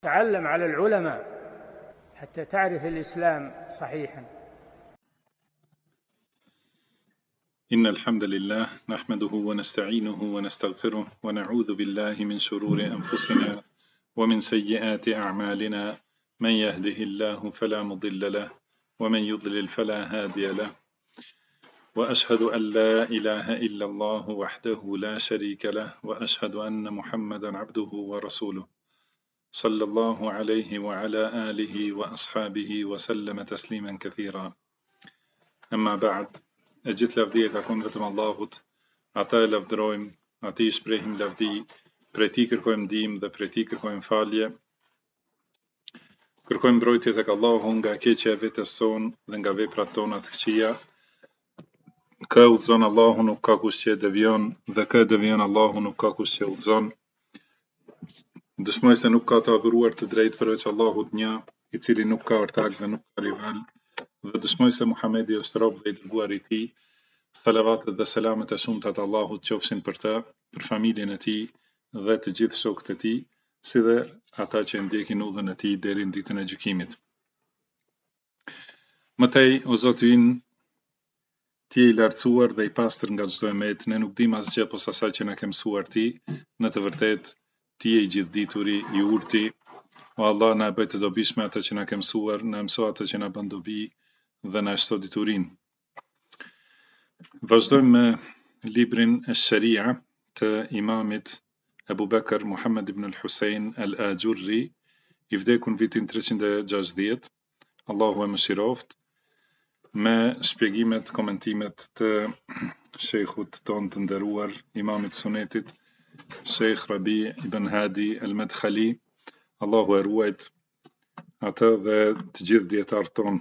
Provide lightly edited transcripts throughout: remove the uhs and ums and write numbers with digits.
تعلم على العلماء حتى تعرف الإسلام صحيحا. إن الحمد لله نحمده ونستعينه ونستغفره ونعوذ بالله من شرور أنفسنا ومن سيئات أعمالنا، من يهده الله فلا مضل له ومن يضلل فلا هادي له، وأشهد أن لا إله إلا الله وحده لا شريك له، وأشهد أن محمدا عبده ورسوله صلى الله عليه وعلى آله وأصحابه وسلم تسليما كثيرا. أما بعد، gjithë lavdia ka qenë vetëm Allahut, ata e lavdërojmë, atij shprehim lavdi, prej tij kërkojmë ndihmë dhe prej tij kërkojmë falje. Kërkojmë mbrojtje tek Allahu nga keqja e vetes sonë dhe nga veprat tona të këqija. Kë udhëzon Allahu nuk ka kush që e devion, dhe kë devion Allahu nuk ka kush që udhëzon. Dëshmoj se nuk ka të adhuruar të drejtë përveç Allahut një, i cili nuk ka ortak dhe nuk ka rival, dhe dëshmoj se Muhamedi është rob dhe i dërguar i tij. Salavatet dhe selamet e shumta të Allahut qofshin për të, për familjen e tij dhe të gjithë shokët e tij, si dhe ata që ndjekin udhën e tij deri në ditën e gjykimit. Mëtej, o Zoti ynë, ti je i lartësuar dhe i pastër nga çdo emet, ne nuk dim asgjë posa asaj që na ke mësuar ti. Në të vërtetë, ti je i gjithdituri, i urti. O Allah, na e bëj të dobishme atë që na ke mësuar, na mëso atë që na bën dobi dhe na shto diturinë. Vazhdojmë me librin e Sharia të imamit Ebu Bekr Muhammed ibn al-Husein al-Ajurri, i vdekur në vitin 360, Allahu e mëshiroft, me shpjegimet, komentimet të shejkhut ton të nderuar, imamit sunetit, Sheikh Rabi ibn Hadi al-Madkhali, Allahu e ruajt atë dhe të gjithë dietarët tonë.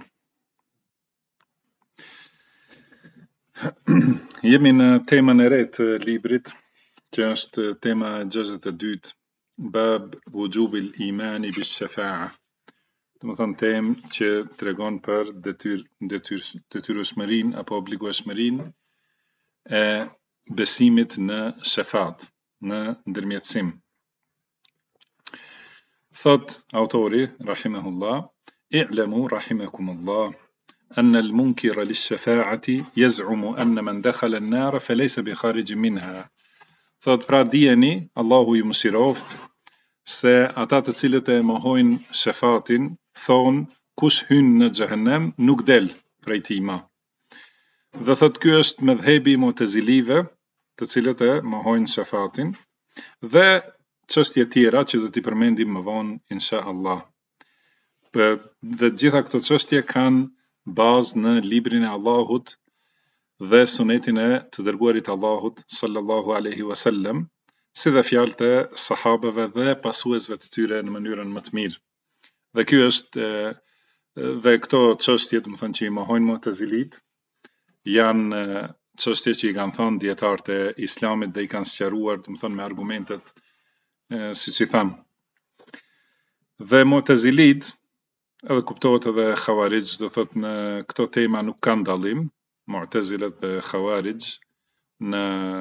Jemi në temën e re të librit, që është tema 62, bab wujubil imani bis shafa'a. Do të thonë temë që tregon për detyrueshmërinë apo obligueshmërinë e besimit në shafat, në ndërmjetësim. Thot autori rahimahullah: i'lamu rahimakumullah أن المنكر للشفاعة يزعم أن من دخل النار فليس بخارج منها. Thot, pra dijeni, Allahu ju mëshiroft, se ata të cilët e mohojnë shefatin, thonë kush hyn në xhehenem nuk del prej tij më. Dhe thot, ky është mëdhhebi i Mu'tazilive, të cilët e mohojnë shefatin, dhe çështje tjera që do t'i përmendim më vonë inshallah. Dhe gjitha këto çështje kanë bazë në librin e Allahut dhe sunetin e të dërguarit Allahut sallallahu alaihi wasallam, si dhe fjalët e sahabeve dhe pasuesve të tyre në mënyrën më të mirë. Dhe ky është dhe këto çështje, do të thonë që i mohojnë Mu'tazilit, janë çështje që i kanë thënë dietarët e Islamit dhe i kanë sqaruar, do të thonë me argumentet siç i thamë. Dhe Mu'tazilit, edhe kuptohet edhe Khawarij, do thot në këto tema nuk kanë dallim, Mu'tazilet dhe Khawarij, në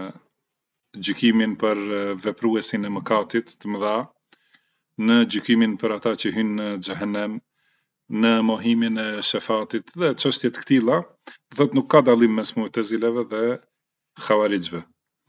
gjykimin për vepruesin e mëkatit të mëdha, në gjykimin për ata që hynë në xhehenem, në mohimin e shefatit dhe çështje të këtilla, do thot nuk ka dallim mes Mu'tazileve dhe Khawarijve.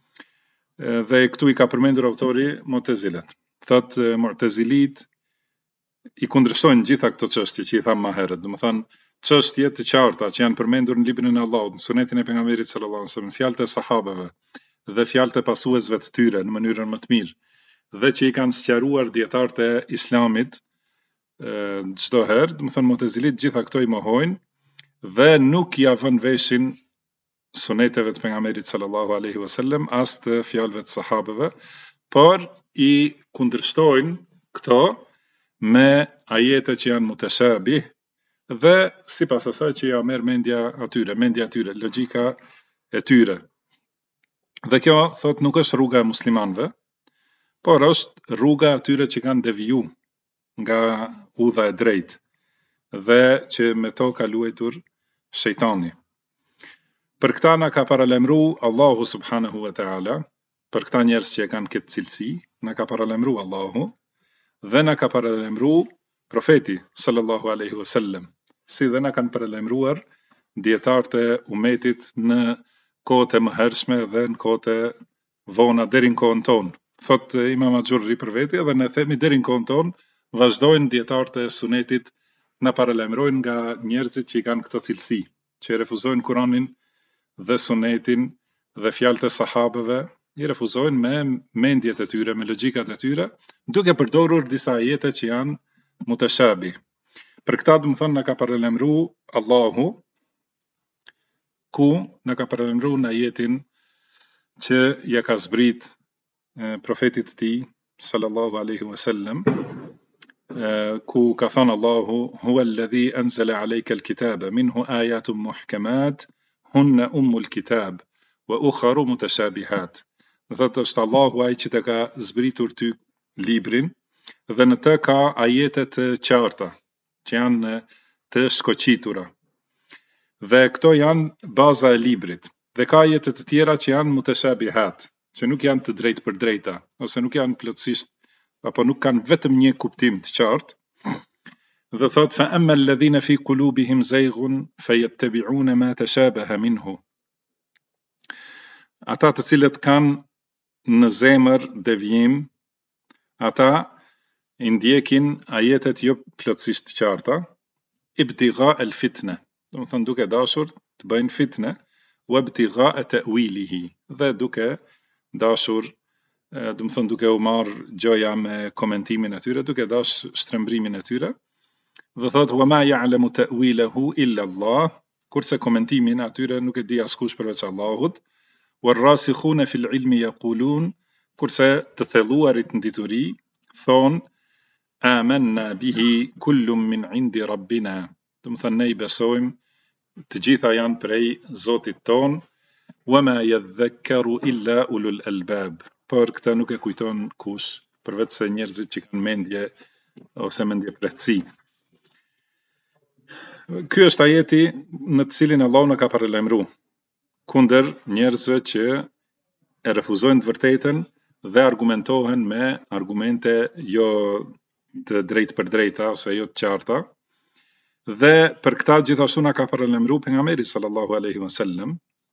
Dhe këtu i ka përmendur autori Mu'tazilet. Thot Mu'tazilit i kundërshtojnë gjitha këto çështje që i thamë më herët, do të thonë çështje të qarta që janë përmendur në librin e Allahut, në sunetin e pejgamberit sallallahu alaihi wasallam, fjalët e sahabeve dhe fjalët e pasuesve të tyre në mënyrën më të mirë, dhe që i kanë sqaruar dietarët e Islamit çdo herë, do të thonë Mu'tazilit gjitha këto i mohojnë dhe nuk ja vën veshin suneteve të pejgamberit sallallahu alaihi wasallam as të fjalëve të sahabeve, por i kundërshtojnë këto me ajete që janë mutashabih dhe sipas asaj që ja merr mendja atyre, logjika e tyre. Dhe kjo thot nuk është rruga e muslimanëve, por është rruga atyre që kanë deviju nga udha e drejtë dhe që me to ka luajtur shejtani. Për këta na ka paralajmëru Allahu subhanahu wa taala, për këta njerëz që e kanë këtë cilësi, na ka paralajmëru Allahu dhe na ka paralajmëruar profeti sallallahu alaihi wasallam, si dhe na kanë paralajmëruar dietarët e umetit në kohët e mëhershme dhe në kohët e vona deri në kohën tonë. Thot Imam Axhurri për veti, edhe ne themi deri në kohën tonë vazhdojnë dietarët e sunetit na paralajmërojnë nga njerëzit që i kanë këto cilësi, që refuzojnë Kur'anin dhe sunetin dhe fjalët e sahabëve, i refuzojnë me mendjet e tyre, me logjikat e tyre, duke përdorur disa ajete që janë mutashabih. Për këta do të thonë na ka paralajmëruar Allahu, ku na ka paralajmëruar në ajetin që ja ka zbrit profetit të tij sallallahu alaihi wasallam, ku ka thënë Allahu huwa alladhi anzala alayka alkitaba minhu ayatun muhkamat hunna ummul kitab wa ukharu mutashabihat. Do thotë është Allahu ai që të ka zbritur ty librin dhe në të ka ajete të qarta që janë të shkoqitura. Dhe këto janë baza e librit. Dhe ka ajete të tjera që janë mutashabihat, që nuk janë të drejtë për drejta, ose nuk janë plotësisht, apo nuk kanë vetëm një kuptim të qartë. Dhe thot fa amma alladhina fi qulubihim zayghun fayattabi'una ma tashabaha minhu. Ata të cilët kanë në zemër devijim, ata i ndjekin ajetet jo plotësisht të qarta, ibtigha al-fitna, do të thonë duke dashur të bëjnë fitne, wa ibtigha ta'wilihi, dhe duke dashur, do të thonë duke u marr gjoja me komentimin e tyre, duke dash shtrembrimin e tyre. Dhe thot wa ma ya'lamu ta'wilahu illa Allah, kurse komentimin e atyre nuk e di askush përveç Allahut. Warrasikhuna fil ilmi yaqulun, kurse të thelluarit në dituri thon amanna bihi kullun min indi rabbina, do të thonë ne i besojmë, të gjitha janë prej Zotit ton, wama yadhakkaru illa ulul albab, por këta nuk e kujton kush përveç se njerëzit që kanë mendje ose mendje plotësi. Ky është ajeti në të cilin Allahu na ka paralajmëruar kundër njerëzve që e refuzojnë të vërtetën dhe argumentohen me argumente jo të drejtë për drejta ose jo të qarta. Dhe për këta gjithashtu na ka paralajmëruar pejgamberi sallallahu alaihi wasallam.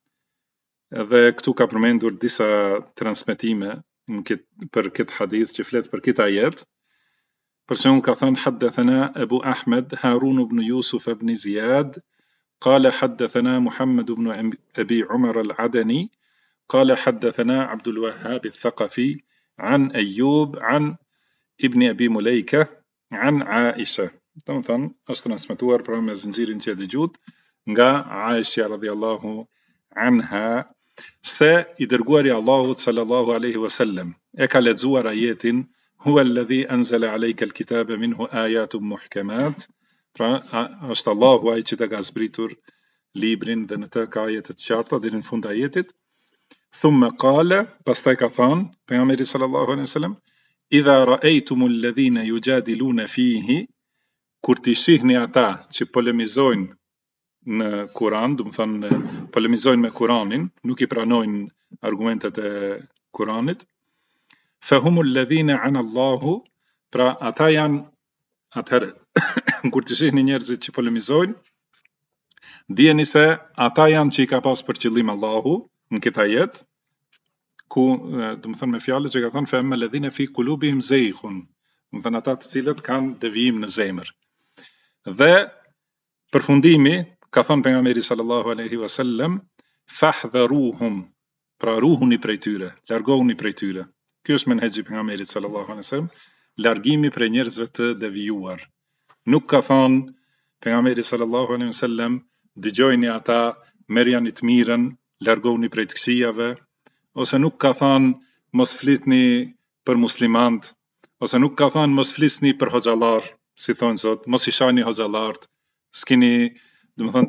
Dhe këtu ka përmendur disa transmetime për këtë hadith që flet për këtë ajet. Për shembull ka thënë haddathana Abu Ahmed Harun ibn Yusuf ibn Ziyad قال حدثنا محمد بن أبي عمر العدني قال حدثنا عبد الوهاب الثقفي عن أيوب عن ابن أبي مليكة عن عائشة. Domethënë është transmetuar pra me zinxhirin që e dëgjut nga Aisha radhiyallahu anha se i dërguari i Allahut sallallahu alaihi wasallam e ka lexuar ajetin huwa alladhi anzala alayka alkitaba minhu ayatun muhkamat. Pra është Allahu ai që të ka zbritur librin dhe në të ka ajete të qarta deri në fund ajetit. Thumma qala, pastaj ka thënë pejgamberi sallallahu alaihi wasallam, idha ra'aytumul ladhina yujadiluna fihi, kur ti shihni ata që polemizojnë në Kur'an, do të thonë polemizojnë me Kur'anin, nuk i pranojnë argumentet e Kur'anit, fahumul ladhina ana Allahu, pra ata janë atëherë kur të shihni njerëzit që polemizojnë, dijeni se ata janë që i ka pas për qëllim Allahu në këtë ajet, ku do të thonë me fjalë që ka thënë fa amma alladhina fi qulubihim zayghun, do të thonë ata të cilët kanë devijim në zemër. Dhe përfundimi ka thënë pejgamberi sallallahu alaihi wasallam fahdharuhum, pra ruhuni prej tyre, largohuni prej tyre. Ky është menhexhi i pejgamberit sallallahu alaihi wasallam, largimi prej njerëzve të devijuar. Nuk ka thënë pejgamberi sallallahu alaihi wasallam dëgjojni ata, merrjani të mirën, largohuni prej të këqijave, ose nuk ka thënë mos flitni për muslimant, ose nuk ka thënë mos flisni për hoxhallar, si thonë sot, mos i shani hoxhallart, s'keni, domethënë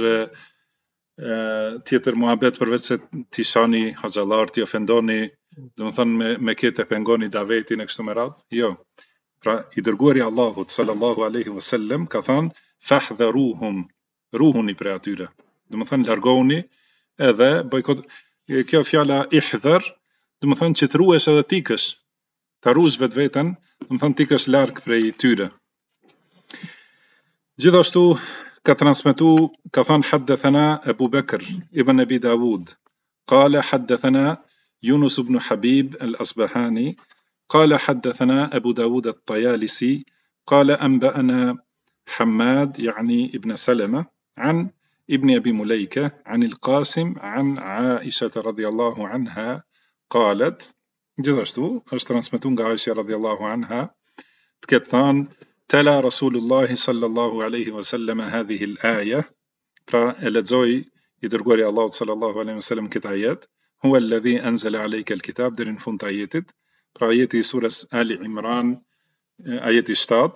tjetër muhabet përveç se ti shani hoxhallart, ti ofendoni, domethënë me këtë pengoni davetin e kështu me radhë. Jo. Pra i dërguari Allahut sallallahu alaihi wasallam ka thënë fahdharuhum, ruhuni prej atyre. Domethënë largohuni edhe bojkot. Kjo fjala ihdhar, domethënë që të ruhesh edhe tikësh. ta rush vetveten, do të thonë ti kesh larg prej tyre. Gjithashtu ka transmetuar, ka thënë haddathana Abu Bakr ibn Abi Dawud, qala haddathana Yunus ibn Habib al-Asbahani, قال حدثنا أبو داود الطيالسي قال أنبأنا حماد يعني ابن سلمة عن ابن أبي مليكة عن القاسم عن عائشة رضي الله عنها قالت جذشتو أشترانسمتون عائشة رضي الله عنها تكتان تلا رسول الله صلى الله عليه وسلم هذه الآية فالتزوي يدرقوري الله صلى الله عليه وسلم كتايات هو الذي أنزل عليك الكتاب درين فونت آيتت آيتي سورة آل عمران آيتي 7.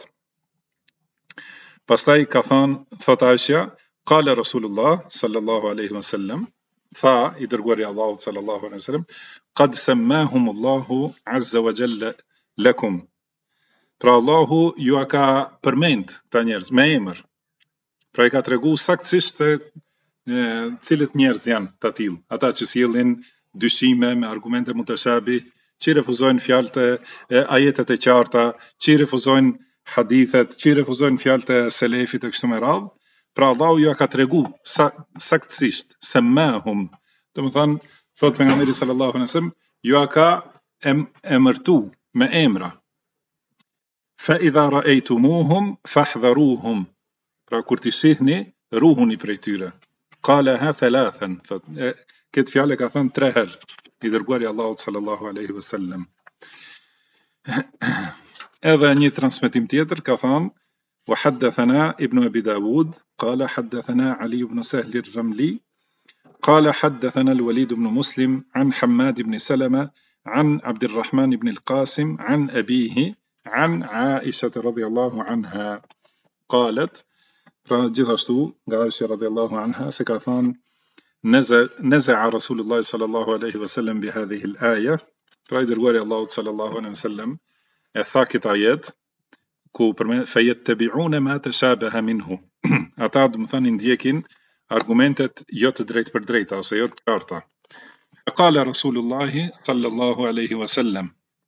Pastaj ka thënë, thot Aisha, qala Rasulullah sallallahu alaihi wasallam, tha i dërguari Allahut sallallahu alaihi wasallam, qad sammahum Allahu azza wa jalla lakum. Pra Allahu ju a ka përmend këta njerëz me emër. Pra i ka tregu saktësisht se cilët njerëz janë të tillë, ata që sjellin dyshime me argumente mutashabih, që refuzojnë fjalët e ajetet e qarta, që refuzojnë hadithet, që refuzojnë fjalët e selefit e kështu me radhë. Pra Allahu ju ka tregu saktësisht, sammahum, do të thonë, thot pejgamberi sallallahu alaihi wasallam, ju ka emërtu me emra. Fa idha ra'aytumuhum fahdharuhum. Pra kur t'i shihni, ruhuni prej tyre. Qalaha thalathan, këtë fjalë ka thënë 3 herë i dërguari Allahut sallallahu alaihi wasallam. Edhe një transmetim tjetër ka thënë وحدثنا ابن أبي داود قال حدثنا علي بن سهل الرملي قال حدثنا الوليد بن مسلم عن حماد بن سلمة عن عبد الرحمن بن القاسم عن أبيه عن عائشة رضي الله عنها قالت فجذشتو عائشة رضي الله عنها سكاثان نزع رسول الله صلى الله عليه وسلم بهذه الآية فايدر وري الله صلى الله عليه وسلم ثاكت آيات فيتبعون ما تشابه منه ata do të thonë ndjekin argumentet jo të drejtë për drejta ose jo të qarta. قال رسول الله صلى الله عليه وسلم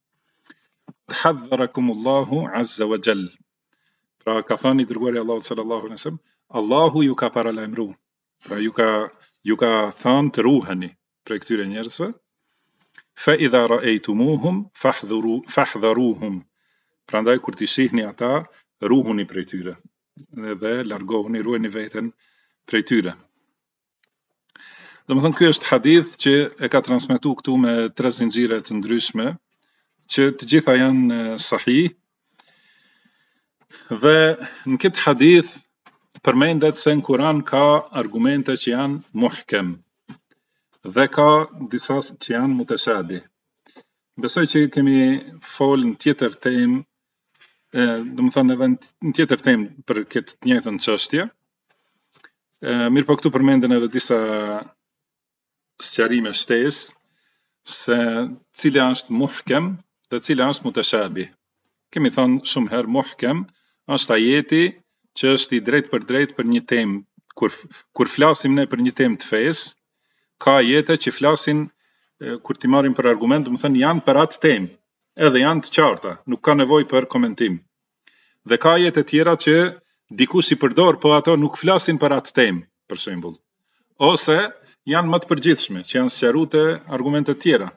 حذركم الله عز وجل. Pra ka thënë i dërguari Allahut sallallahu alaihi wasallam, Allahu ju ka paralajmëruar. Pra ju ka thënë të ruheni prej këtyre njerëzve. Fa idha ra'aytumuhum fahdharuhum. Prandaj kur t'i shihni ata, ruhuni prej tyre dhe largohuni, ruajini veten prej tyre. Domethënë ky është hadith që e ka transmetuar këtu me 3 zinxhire të ndryshme, që të gjitha janë sahih. Dhe në këtë hadith përmendet se në Kur'an ka argumente që janë muhkem dhe ka disa që janë mutashabih. Besoj që kemi folë në tjetër temë, do të thonë edhe në tjetër temë për këtë të njëjtën çështje. Mirë po këtu përmenden edhe disa sqarime shtesë se cila është muhkem dhe cila është mutashabih. Kemi thënë shumë herë muhkem është ajeti që është i drejtë për drejtë për një temë. Kur flasim ne për një temë të fesë, ka ajete që flasin kur ti marrim për argument, do të thënë janë për atë temë, edhe janë të qarta, nuk ka nevojë për komentim. Dhe ka ajete tjera që dikush i përdor, po ato nuk flasin për atë temë, për shembull. Ose janë më të përgjithshme, që janë sqaruar te argumente tjera.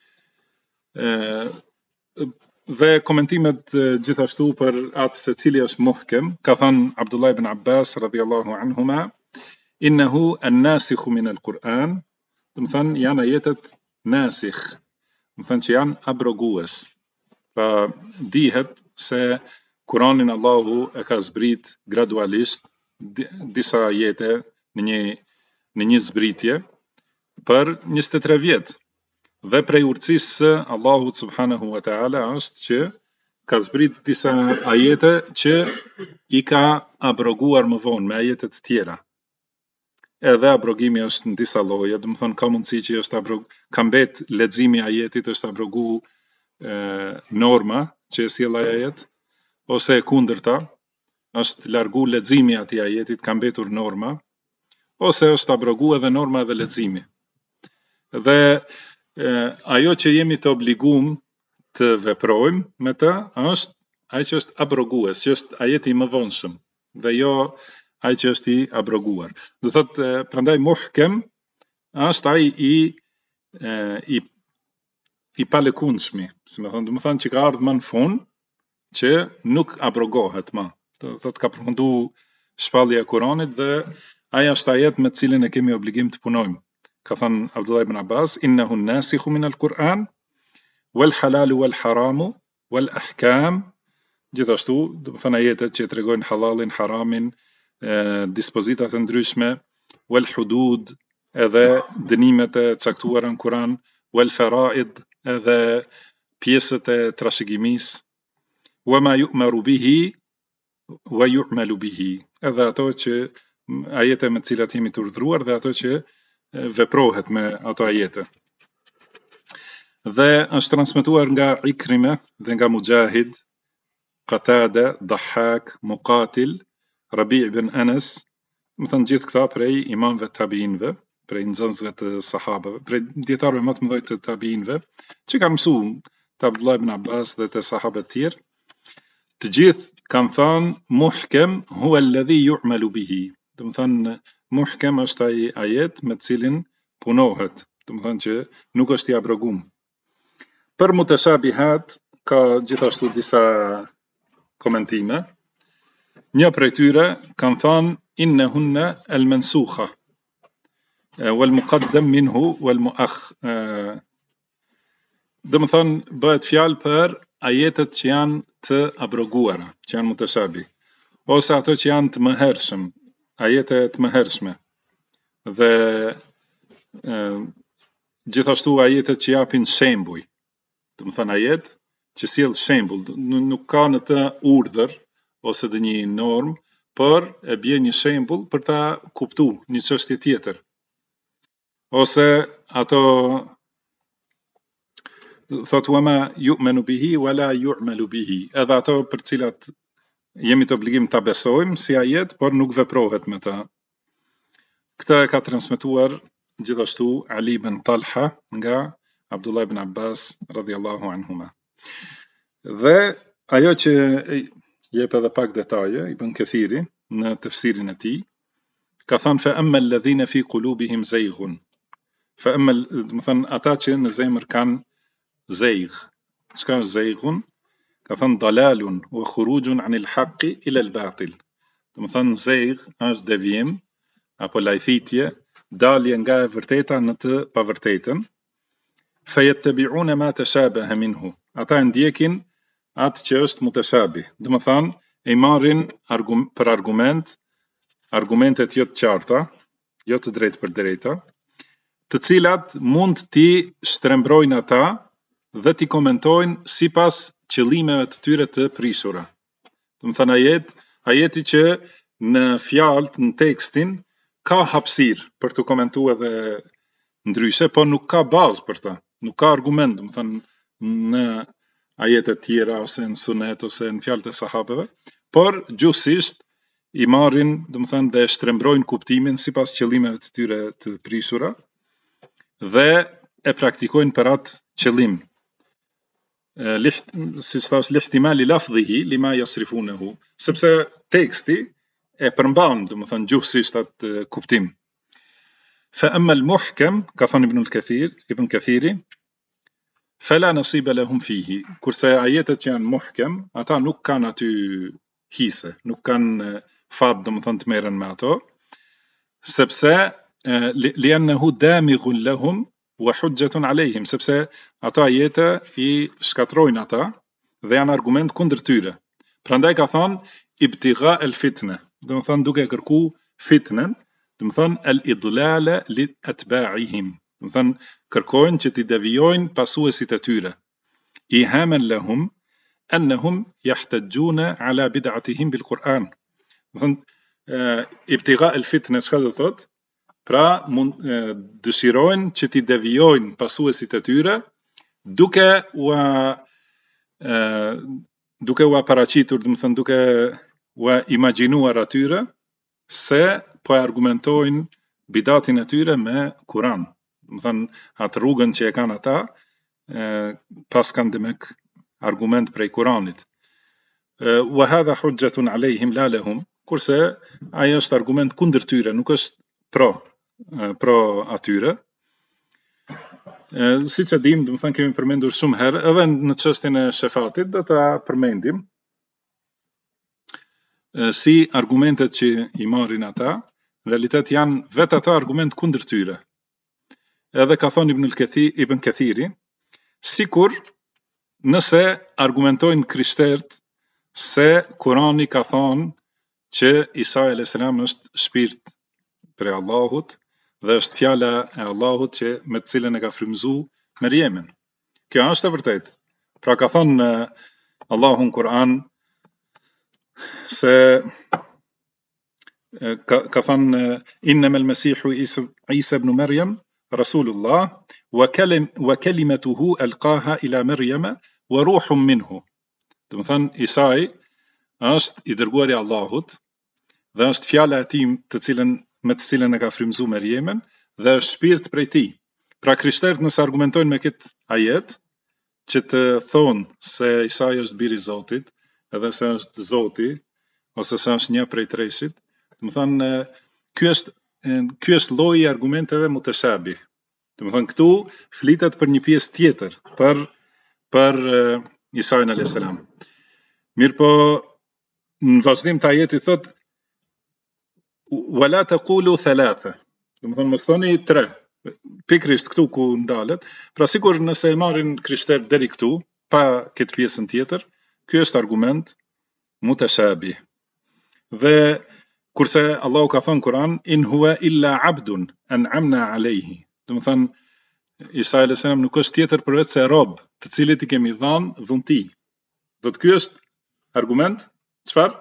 Dhe komentimet gjithashtu për atë se cili është muhkem, ka thënë Abdullah ibn Abbas radhiyallahu anhuma, innahu an-nasikhu min al-Qur'an, do të thënë janë ajetet nasikh, do të thënë që janë abrogues. Pra dihet se Kur'anin Allahu e ka zbrit gradualisht disa ajete në një zbritje për 23 vjet. Dhe prej urtësisë së Allahut subhanahu wa ta'ala është që ka zbrit disa ajete që i ka abroguar më vonë me ajete të tjera. Edhe abrogimi është në disa lloje, do të thonë ka mundësi që është ka mbet leximi i ajetit, është abrogu norma që e sjell ai ajet, ose e kundërta, është largu leximi i atij ajetit, ka mbetur norma, ose është abrogu edhe norma dhe leximi. Dhe ajo që jemi të obliguar të veprojmë me të është ai që është abrogues, që është ajeti më vonshëm dhe jo ai që është i abroguar. Do thotë prandaj muhkem është ai i palëkundshmi, si më thonë, do të thonë që ka ardhur më në fund që nuk abrogohet më. Do thotë ka përfundu shpallja e Kuranit dhe ai është ajet me të cilin e kemi obligim të punojmë. Ka thënë Abdullah ibn Abbas, innehu nasikhu min al-Quran wal halalu wal haramu wal ahkam. Gjithashtu, do të thonë ajetet që tregojnë halalin, haramin, dispozitat e ndryshme, wal hudud, edhe dënimet e caktuara në Kur'an, wal faraid, edhe pjesët e trashëgimisë, wa ma yu'maru bihi wa yu'malu bihi, edhe ato që ajete me të cilat jemi të urdhëruar dhe ato që veprohet me ato ajete. Dhe është transmetuar nga Ikrime dhe nga Mujahid, Qatada, Dahhak, Muqatil, Rabi' ibn Anas, më thënë gjithë këta prej imamëve të tabiinëve, prej nxënësve të sahabëve, prej dietarëve më të mëdhenj të tabiinëve, që kanë mësuar te Abdullah ibn Abbas dhe te sahabët tjerë, të gjithë kanë thënë muhkem huwa alladhi yu'malu bihi. Do të thënë muhkem është ai ajet me të cilin punohet, do të thënë që nuk është i abroguar. Për mutashabihat ka gjithashtu disa komentime. Një prej tyre kanë thënë innehunna al-mansukha wal muqaddam minhu wal mu'akhkhar. Do të thënë bëhet fjalë për ajetet që janë të abroguara, që janë mutashabih, ose ato që janë të mëhershëm, ajete të mëhershme, dhe gjithashtu ajetet që japin shembuj. Do të thënë ajet që sjell shembull, nuk ka në të urdhër ose dhe një normë, por e bie një shembull për ta kuptuar një çështje tjetër. Ose ato thot wama yu'manu bihi wala yu'malu bihi, edhe ato për cilat jemi të obligim ta besojmë si ajet, por nuk veprohet me ta. Këtë e ka transmetuar gjithashtu Ali ibn Talha nga Abdullah ibn Abbas radhiyallahu anhuma. Dhe ajo që jep edhe pak detaje Ibn Kathiri në tefsirin e tij, ka thënë fa amma alladhina fi qulubihim zayghun. Fa amma, do të thënë ata që në zemër kanë zejgh. Çka është zejghun? Ka thënë dalalun wa khurujun anil haqqi ila al-batil. Do të thënë zejgh është devijim apo lajthitje, dalje nga e vërteta në të pavërtetën. Fayattabi'una ma tashabaha minhu. Ata ndjekin atë që është mutashabih. Do të thënë e marrin për argumentet jo të qarta, jo të drejtë për drejta, të cilat mund t'i shtrembrojnë ata dhe t'i komentojnë sipas qëllimeve të tyre të prishura. Do të thënë ajeti që në fjalë, në tekstin ka hapësirë për të komentuar edhe ndryshe, por nuk ka bazë për ta, nuk ka argument, do të thënë në ajetet tjera ose në sunet ose në fjalët e sahabeve, por gjuhësisht i marrin, do të thënë, dhe shtrembrojnë kuptimin sipas qëllimeve të tyre të prishura dhe e praktikojnë për atë qëllim. Si thash lihtimali lafdhihi lima yasrifunahu, sepse teksti e përmban, do të thënë, gjuhësisht atë kuptim. Fa amma al-muhkam, ka thënë Ibn Kathiri, fala nasiba lahum fihi. Kurse ajetet që janë muhkem, ata nuk kanë aty hise, nuk kanë fat, do të thënë, të merren me ato, sepse li'annahu damighun lahum wa hujjatun alayhim, sepse ato ajete i shkatrojnë ata dhe janë argument kundër tyre. Prandaj ka thënë ibtigha al-fitna, do të thënë duke kërku fitnen, do të thënë al-idlala li atba'ihim, do të thënë kërkojnë që t'i devijojnë pasuesit e tyre. Ihaman lahum annahum yahtajjuna ala bid'atihim bil Quran. Do thënë ibtigha al-fitna çka do thotë? Pra dëshirojnë që t'i devijojnë pasuesit e tyre duke u paraqitur, do të thënë duke u imagjinuar atyre se po e argumentojnë bidatin e tyre me Kur'an. Do të thënë atë rrugën që e kanë ata, pas kanë demek argument prej Kuranit. Wa hadha hujjatun alayhim la lahum, kurse ai është argument kundër tyre, nuk është pro atyre. Siç e dim, do të thënë kemi përmendur shumë herë, edhe në çështjen e shefatit do ta përmendim si argumentet që i marrin ata, në realitet janë vetë ata argument kundër tyre. Edhe ka thonë Ibn Kathiri, sikur nëse argumentojnë krishterët se Kurani ka thonë që Isa a.s. është shpirt prej Allahut dhe është fjala e Allahut që me të cilën e ka frymëzuar Merjemin. Kjo është e vërtetë. Pra ka thonë Allahu në Kur'an se ka thonë innamal masihu Isa ibn Maryam Rasulullah wa kalimatuhu alqaha ila Maryama wa ruhun minhu. Do të thënë Isa është i dërguari i Allahut dhe është fjala e tij me të cilën e ka frymëzuar Merjemin dhe është shpirt prej tij. Pra krishterët nëse argumentojnë me këtë ajet që të thonë se Isa është biri i Zotit, edhe se është Zoti ose se është një prej tresit, do të thënë ky është lloji i argumenteve mutashabih. Do të thënë këtu flitet për një pjesë tjetër, për Isa a.s. Mirë po, në vazhdim të ajetit thot wala taqulu thalatha. Do të thënë mos thoni 3. Pikrisht këtu ku ndalet, pra sikur nëse e marrin krishterët deri këtu, pa këtë pjesën tjetër, ky është argument mutashabih. Dhe kurse Allahu ka thënë Kur'an in huwa illa abdun an'amna alayhi. Do të thënë Isa a.s. nuk është tjetër përveç se rob, të cilit i kemi dhënë dhunti. Do të ky është argument çfarë?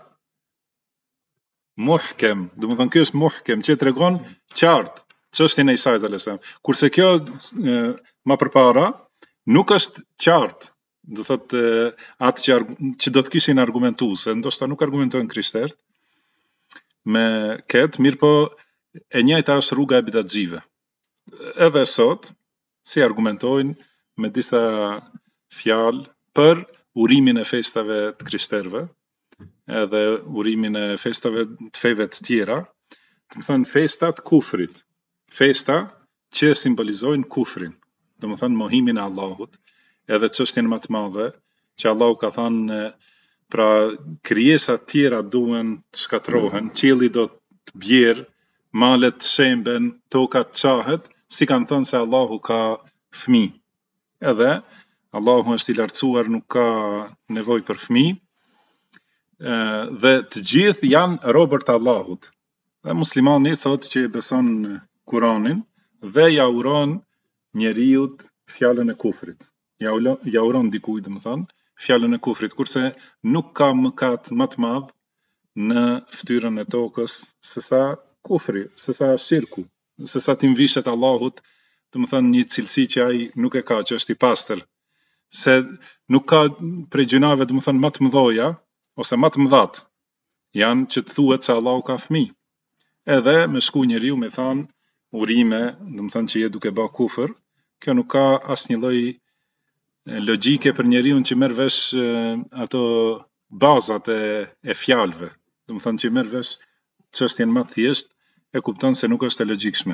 Muhkem. Do të thënë ky është muhkem, që tregon qartë çështjen e Isa a.s. Kurse kjo më përpara nuk është qartë. Do thotë atë që do të kishin argumentuar, se ndoshta nuk argumentojnë krishterët me këtë, mirë po e njëjta është rruga e bidatxive. Edhe sot si argumentojnë me disa fjalë për urimin e festave të krishterëve, edhe urimin e festave të feve të tjera, do të thënë festat kufrit, festa që simbolizojnë kufrin, do të thënë mohimin e Allahut, edhe çështjen më të madhe që Allahu ka thënë pra krijesat tjera duhen të shkatrohen, qielli do të bjerë, malet të shemben, toka të qahet, si kanë thënë se Allahu ka fëmijë. Edhe Allahu është i lartësuar, nuk ka nevojë për fëmijë, dhe të gjithë janë robër të Allahut. Dhe muslimani thotë që beson Kuranin dhe ja uron njeriut fjalën e kufrit. Ja uron dikujt, do të thonë, fjalën e kufrit, kurse nuk ka mëkat më të madh në fytyrën e tokës sesa kufri, sesa shirku, sesa të mvishet Allahut, do të thënë një cilësi që ai nuk e ka, që është i pastër. Se nuk ka prej gjunave, do të thënë më të mëdha ose më të mëdhat, janë që të thuhet se Allahu ka fëmijë. Edhe me shku njeriu me thënë urime, do të thënë që je duke bë kufër, kjo nuk ka asnjë lloj logjike për njeriu që merr vesh ato bazat e fjalëve. Do të thënë që merr vesh çështjen më thjesht, e kupton se nuk është e logjikshme.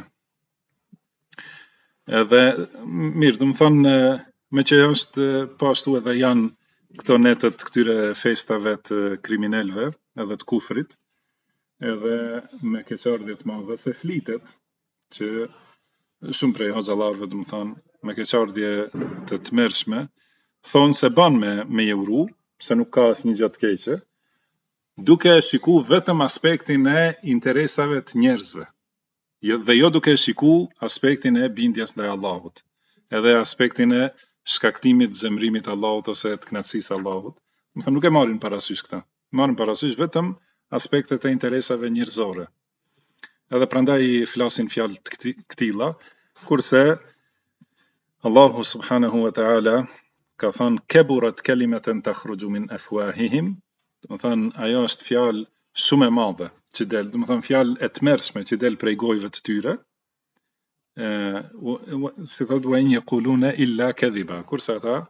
Edhe mirë, do të thënë me që është po ashtu edhe janë këto netët këtyre festave të kriminelve edhe të kufrit, edhe me keqardhje të madhe se flitet që shumë prej hoxhallarëve, do të thënë me keqardhje të tmerrshme, thonë se ban me jeuru, se nuk ka asnjë gjë të keqe, duke shikuar vetëm aspektin e interesave të njerëzve. Dhe jo duke shikuar aspektin e bindjes ndaj Allahut, edhe aspektin e shkaktimit zemrimit Allahut ose të kënaqësisë Allahut. Do të thënë nuk e marrin parasysh këta. Marrin parasysh vetëm aspektet e interesave njerëzore. Edhe prandaj flasin fjalë të këtilla, kurse Allahu subhanahu wa ta'ala ka thënë keburat kalimatan takhruju min afwahihim, do të thënë ajo është fjalë shumë e madhe që del, do të thënë fjalë e tmerrshme që del prej gojëve të tyre, si thotë wa in yaquluna illa kadhiba, kurse ata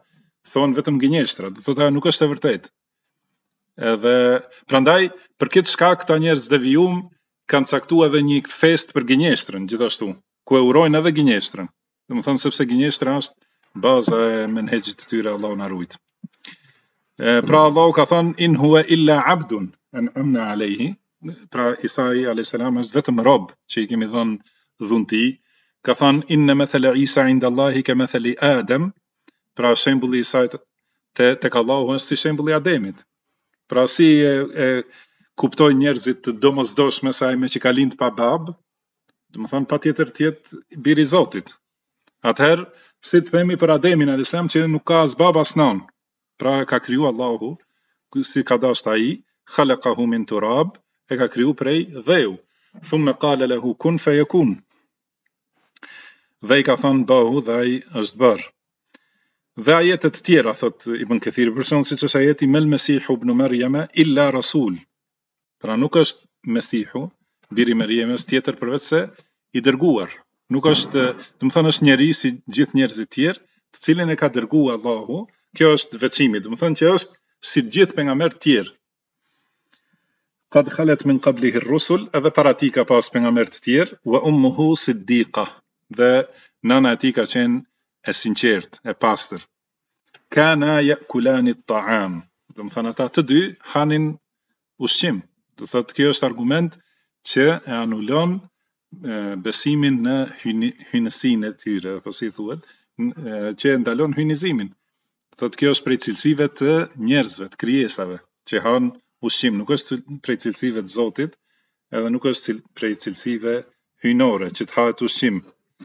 thonë vetëm gënjeshtra, do thotë ajo nuk është e vërtetë. Edhe prandaj për këtë shkak këta njerëz devijum kanë caktuar edhe një fest për gënjeshtrën gjithashtu, ku e urojnë edhe gënjeshtrën. Domethënë sepse gënjeshtra është baza e menhexhit të tyre, Allahu na ruaj. Pra Allahu ka thënë in huwa illa abdun an'amna alayhi. Pra Isa alayhis salam është vetëm rob që i kemi dhënë dhunti. Ka thënë inna mathala Isa inda Allahi ka mathali Adam. Pra shembulli i Isait tek Allahu është si shembulli i Ademit. Pra si kuptojnë njerëzit të domosdoshme se ai me që ka lind pa bab, domethënë patjetër të jetë biri i Zotit. Atëherë, si të themi për Ademin alayhis salam që nuk ka as bab as nan. Pra ka kriju Allahu, si ka dashur ai, khalaqahu min turab, e ka kriju prej dheu. Thumma qala lahu kun fayakun. Dhe i ka thënë bëhu dhe ai është bërë. Dhe ajetet të tjera, thot Ibn Kathir, për shembull siç është ajeti Mel Mesihu ibn Maryama illa rasul. Pra nuk është Mesihu, biri i Maryamës, tjetër përveç se i dërguar. Nuk është, domethënë është njeri si gjithë njerëzit tjerë, të cilin e ka dërguar Allahu. Kjo është veçimi, domethënë që është si gjithë pejgamberët tjerë. Qad khalat min qablihi ar-rusul, edhe para tij ka pas pejgamber të tjerë, wa ummuhu siddiqa. Dhe nana e tij ka qenë e sinqert, e pastër. Kana yakulani at-ta'am. Domethënë ata të dy hanin ushqim. Do thotë kjo është argument që e anulon besimin në hynësinë e tyre, apo si thuhet, që e ndalon hynizimin. Thotë kjo është prej cilësive të njerëzve, të krijesave, që han ushqim, nuk është prej cilësive të Zotit, edhe nuk është prej cilësive hyjnore që të hahet ushqim.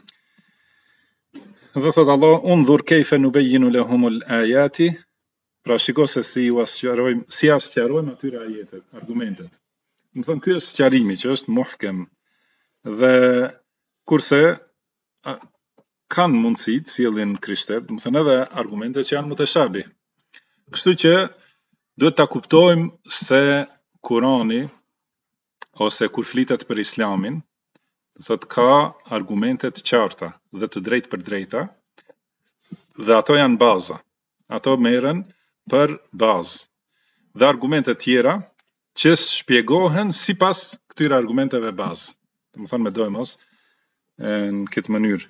Dhe thot Allah, undhur kejfe nubeyyinu lahumul ayati, pra shiko se si asqarojmë atyre ajetet, argumentet. Më thënë, kjo është sqarimi që është muhkem, dhe kurse kanë mundësi të sjellin krishterët, më thënë edhe argumentet që janë mutashabi. Kështu që duhet ta kuptojmë se Kurani ose kur flitet për Islamin, thot ka argumente të qarta dhe të drejtë për drejta, dhe ato janë baza. Ato merren për bazë. Dhe argumente tjera që shpjegohen sipas këtyre argumenteve bazë. Domethënë me dojmos në këtë mënyrë.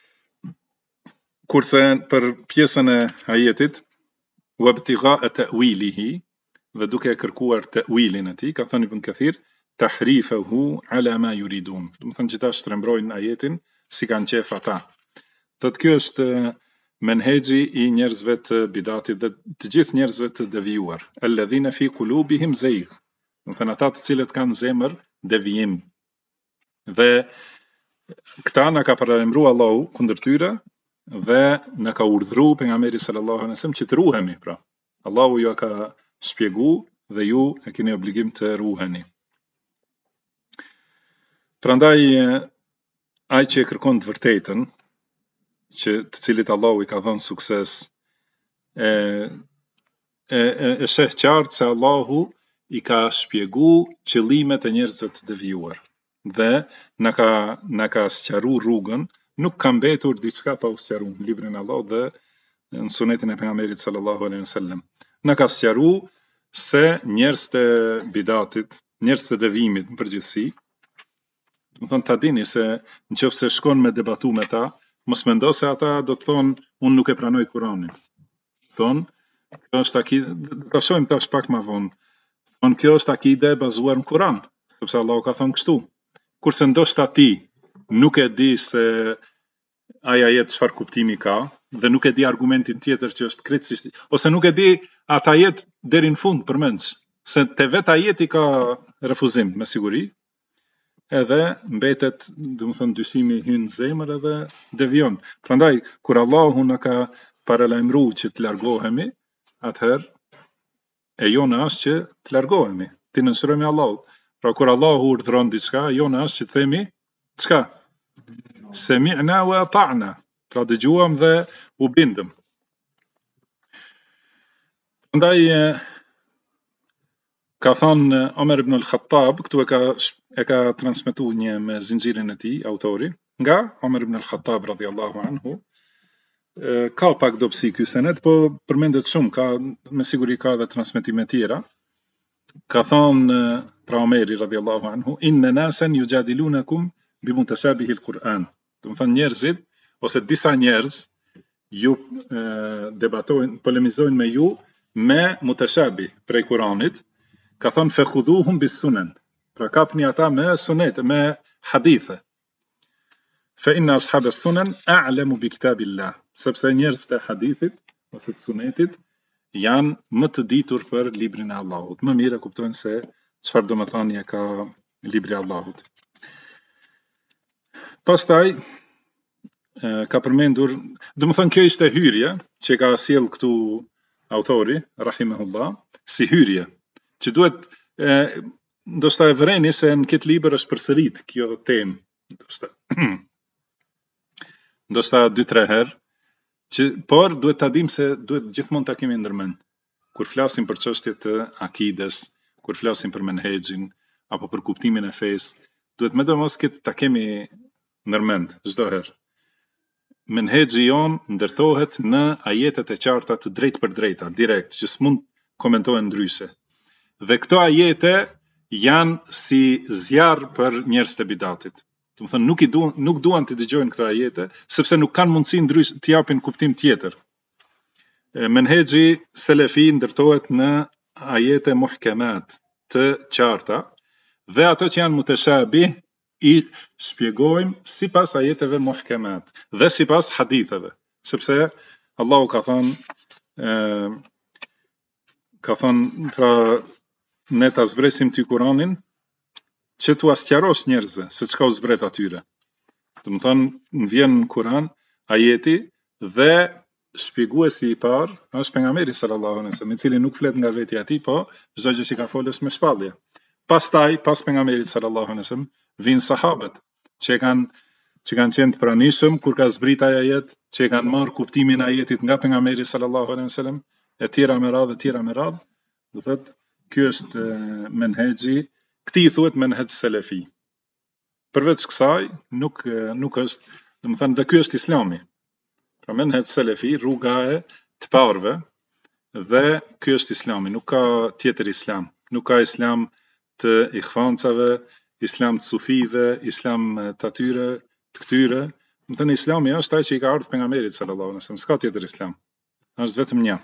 Kurse për pjesën e ajetit wabtigha ta'wilihi, dhe duke kërkuar ta'wilin e tij, ka thënë Ibn Kathir tahrifahu ala ma yuridun. Domethënë që ta shtrembrojnë ajetin si kanë qef ata. Thotë kjo është menhexhi i njerëzve të bidatit dhe të gjithë njerëzve të devijuar. Alladhina fi qulubihim zayg. Domethënë ata të cilët kanë zemër devijim. Dhe këta na ka paralajmëruar Allahu kundër tyre dhe na ka urdhëruar pejgamberi sallallahu alaihi wasallam që të ruhemi, pra. Allahu ju ka shpjeguar dhe ju e keni obligim të ruheni. Prandaj ai që kërkon të vërtetën, që të cilit Allahu i ka dhënë sukses, e sheh qartë se Allahu i ka shpjeguar qëllimet e njerëzve të devijuar dhe na ka sqaruar rrugën, nuk ka mbetur diçka pa u sqaruar në librin e Allahut dhe në sunetin e pejgamberit sallallahu alaihi wasallam. Na ka sqaruar se njerëz të bidatit, njerëz të devijimit në përgjithësi, do të thonë ta dini se nëse shkon me debatu me ta, mos mendo se ata do të thonë unë nuk e pranoj Kur'anin. Thonë, kjo është akide, ta shohim tash pak më vonë. Thonë kjo është akide e bazuar në Kur'an, sepse Allahu ka thënë kështu. Kurse ndoshta ti nuk e di se ai ajet çfarë kuptimi ka dhe nuk e di argumentin tjetër që është krejtësisht, ose nuk e di atë ajet deri në fund përmendsh, se te vetë ajeti ka refuzim me siguri. Edhe mbetet, domethënë dyshimi hyn në zemër edhe devijon. Prandaj kur Allahu na ka paralajmëruar që të largohemi, atëherë e jona është që të largohemi, të nënshtrohemi Allahut. Pra kur Allahu urdhëron diçka, jona është që të themi çka? Sami'na wa ata'na. Pra dëgjuam dhe u bindëm. Prandaj ka thënë Omer ibn al-Khattab, këtu e ka transmetuar një me zinxhirin e tij autori, nga Omer ibn al-Khattab radhiyallahu anhu, Ka pak dobësi ky senet, po përmendet shumë, ka me siguri ka edhe transmetime tjera. Ka thonë pra Omeri radhiyallahu anhu, inna nasan yujadilunakum bimutashabihi al-Quran. Do të thonë njerëzit ose disa njerëz ju debatojnë, polemizojnë me ju me mutashabih prej Kuranit. Ka thonë fekhudhuhum bis sunan. Pra kapni ata me sunet, me hadithe. Fa inna ashab as-sunan a'lamu bi kitabillah. Sepse njerëzit e hadithit ose të sunetit janë më të ditur për librin e Allahut. Më mirë kuptojnë se çfarë domethënie ka libri i Allahut. Pastaj ka përmendur, domethënë kjo ishte hyrje që ka sjell këtu autori rahimahullah, si hyrje, që duhet ndoshta e vreni se në këtë libër është përsërit kjo temë, ndoshta 2-3 herë, por duhet ta dim se duhet gjithmonë ta kemi ndërmend. Kur flasim për çështjet të akides, kur flasim për menhexhin apo për kuptimin e fesë, duhet më domos këtë ta kemi ndërmend çdo herë. Menhexhi jon ndërtohet në ajetet e qarta të drejtë për drejta, direkt, që s'mund komentohen ndryshe. Dhe këto ajete janë si zjarr për njerëzit e bidatit. Do të thonë nuk duan të dëgjojnë këto ajete, sepse nuk kanë mundësi ndryshe të japin kuptim tjetër. Menhexhi selefi ndërtohet në ajete muhkemat të qarta, dhe ato që janë mutashabih i shpjegojmë sipas ajeteve muhkemat dhe sipas haditheve, sepse Allahu ka thonë pra ne ta zbresim ty Kur'anin që tu asqarosh njerëzve se çka u zbret atyre. Do të thonë në vjen në Kur'an ajeti dhe shpjeguesi i parë është pejgamberi sallallahu alaihi wasallam, i cili nuk flet nga vetja e tij, po çdo gjë që ka folës me shpallje. Pastaj pas pejgamberit sallallahu alaihi wasallam vijnë sahabët që kanë qenë të pranishëm kur ka zbrit ai ajet, që kanë marrë kuptimin e ajetit nga pejgamberi sallallahu alaihi wasallam, e tjera me radhë. Do thotë ky është menhexhi, këtij i thuhet menhexh selefi. Përveç kësaj nuk është, domethënë dhe ky është Islami. Pra menhexh selefi, rruga e të parëve, dhe ky është Islami, nuk ka tjetër Islam. Nuk ka Islam të ikhvancave, Islam të sufive, Islam të atyre, të këtyre. Domethënë Islami është ai që i ka ardhur pejgamberit sallallahu alaihi wasallam, s'ka tjetër Islam. Është vetëm një.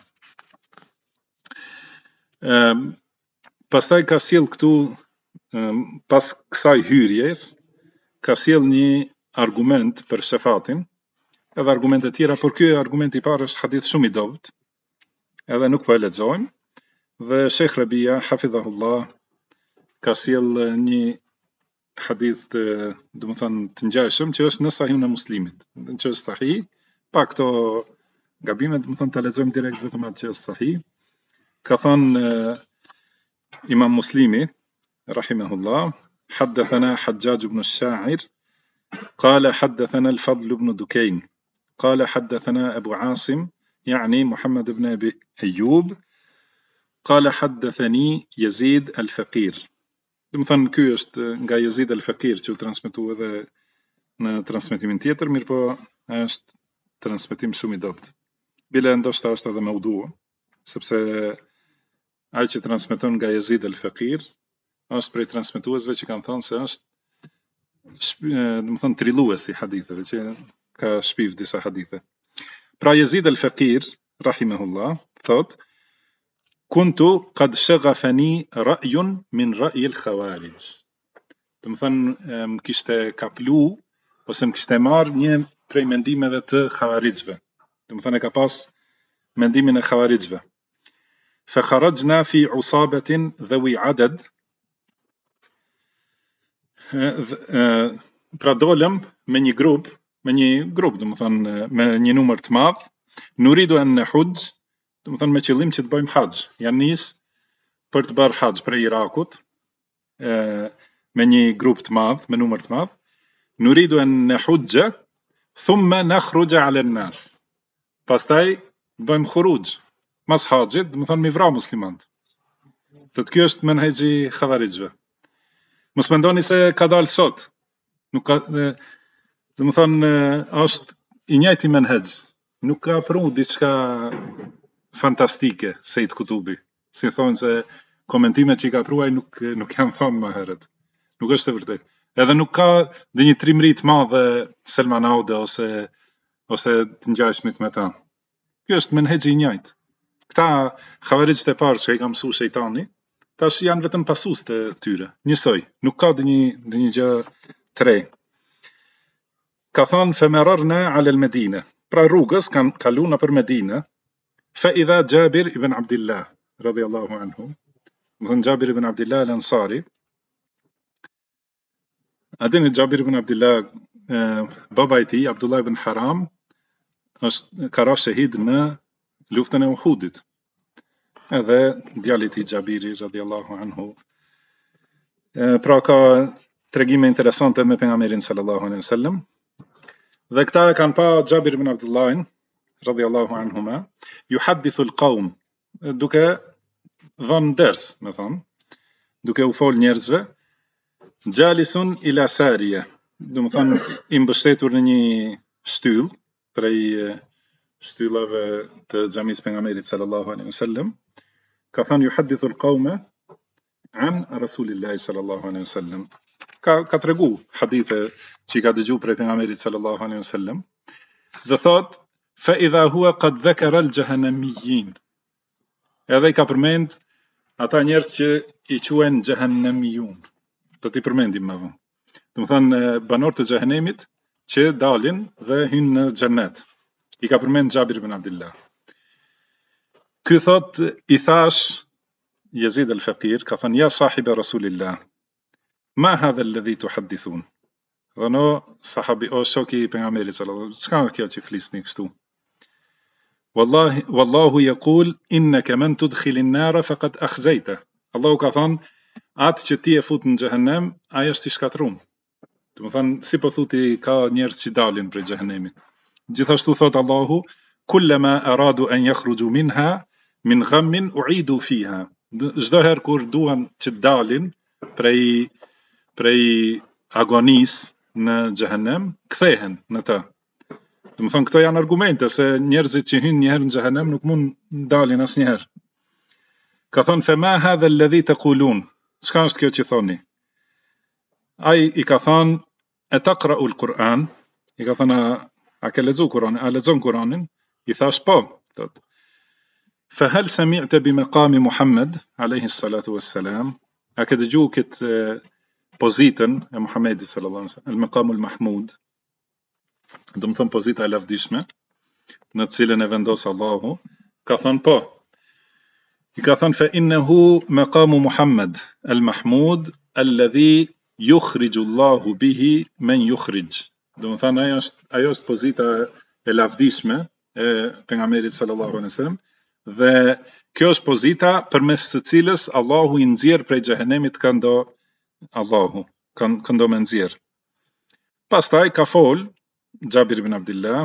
Pastaj ka sjell këtu, pas kësaj hyrjes, ka sjell një argument për shefatin, edhe argumente tjera, por ky argument i parë është hadith shumë i dobët, edhe nuk po e lexojmë, dhe Sheikh Rabia hafidhahullah ka sjell një hadith domethënë të ngjashëm që është në Sahihun e Muslimit, që është sahih, pa këto gabime, domethënë ta lexojmë direkt vetëm atë që është sahih. Ka thënë Imam Muslimi rahimahullah, حدثنا حجاج بن الشاعر قال حدثنا الفضل بن دكين قال حدثنا أبو عاصم يعني محمد بن أبي أيوب قال حدثني يزيد الفقير. Domethënë ky është nga Yazid al-Faqir që u transmetua edhe në transmetimin tjetër, mirë po është transmetim shumë i dobët. Bile ndoshta është edhe maudu, sepse ai që transmeton nga Yazid al-Faqir është prej transmetuesve që kanë thënë se është domethënë trilluesi i haditheve, që ka shpiv disa hadithe. Pra Yazid al-Faqir rahimahullah thot: Kuntu qad shaghafani ra'yun min ra'i al-khawarij. Domethënë më kishte kaplu ose më kishte marrë një prej mendimeve të khawarijve. Domethënë ka pas mendimin e khawarijve. Fa kharajna fi usabatin dhawi adad. Pra dolëm me një grup, domethënë me një numër të madh, nuridu an nahujj, domethënë me qëllim që të bëjmë haxh. Janë nis për të bërë haxh prej Irakut, me një grup të madh, me numër të madh. Nuridu an nahujja thumma nakhruj ala an-nas. Pastaj bëjmë khuruj mas haxhit, domethënë mi vra muslimanët. Thotë ky është menhexhi khawarijve. Mos mendoni se ka dalë sot. Nuk ka, domethënë është i njëjti menhexh. nuk ka pru diçka fantastike Sejt Kutubi. Si thonë se komentimet që i ka pruaj nuk janë thonë më herët. Nuk është e vërtet. Edhe nuk ka dhe një trimëri të madhe Selman Aude ose të ngjashmit me ta. Kjo është menhexhi i njëjtë. Këta xhavarixhët e parë që i ka mësu shejtani, tash janë vetëm pasues të tyre. Njësoj, nuk ka dhe një gjë të re. Ka thonë femerarna ala al-Medina. Pra rrugës kanë kalu nëpër Medinë. Fa idha Jabir ibn Abdullah radhiyallahu anhu. Dhën Jabir ibn Abdullah al-Ansari. Adeni Jabir ibn Abdullah, baba i tij Abdullah ibn Haram, ka ra shahid në luftën e Uhudit. Edhe djali i tij Jabiri radhiyallahu anhu. Pra ka tregime interesante me pejgamberin sallallahu alaihi wasallam. Dhe këta e kanë pa Jabir ibn Abdullahin radhiyallahu anhuma yuhaddithu al-qawm, duke dhënë ders, me thonë, duke u fol njerëzve, gjalisun ila sarije, do më thonë i mbështetur në një shtyll prej shtyllave të xhamis pejgamberit sallallahu alaihi wasallam. Ka thënë yuhaddithu al-qawma an rasulillahi sallallahu alaihi wasallam. Ka tregu hadithe që i ka dëgju prej pejgamberit sallallahu alaihi wasallam. Dhe thot fa idha huwa qad dhakara al-jahannamiyyin. Edhe i ka përmend ata njerëz që i quhen jahannamiyun. Do t'i përmendim më vonë. Do të thonë banorët e xhehenemit që dalin dhe hynë në xhennet. I ka përmend Jabir ibn Abdullah. Ky thot i thash Yazid al-Faqir, ka thënë ja sahibe Rasulillah, ma hadha alladhi tuhaddithun. Dhe no sahabi o shoki i pejgamberit sallallahu alaihi wasallam, çka kjo që flisni kështu? Wallahu yaqul innaka man tudkhilin nar faqad akhzayta. Allahu ka thënë atë që ti e fut në xhehenem, ai është i shkatrum. Do të thonë si po thuti ka njerëz që dalin prej xhehenemit. Gjithashtu thot Allahu kullama aradu an yakhruju minha min ghammin u'idu fiha. Çdo herë kur duan që dalin prej agonis në xhehenem, kthehen në të. Do të thonë këto janë argumente se njerëzit që hynë një herë në xhehenem nuk mund dalin asnjëherë. Ka thonë fa ma hadha alladhi taqulun. Çka është kjo që thoni? Ai i ka thonë e taqra'u al-Quran, i ka thonë a ke lexuar Kur'anin, a lexon Kur'anin? I thash po, thot. Fa hal sami'ta bi maqami Muhammad alayhi salatu wassalam? A ke dëgjuar këtë pozitën e Muhamedit sallallahu alaihi wasallam, al-maqamul mahmud? Do të thonë pozita e lavdishme, në të cilën e vendos Allahu, ka thonë po. I ka thënë fa innahu maqamu Muhammad al-mahmud alladhi yukhriju Allahu bihi man yukhrij. Do të thonë ajo është pozita e lavdishme e pejgamberit sallallahu alaihi wasallam dhe kjo është pozita përmes së cilës Allahu i nxjerr prej xhehenemit këndo Allahu këndo me nxjerr. Pastaj ka fol Jabir ibn Abdullah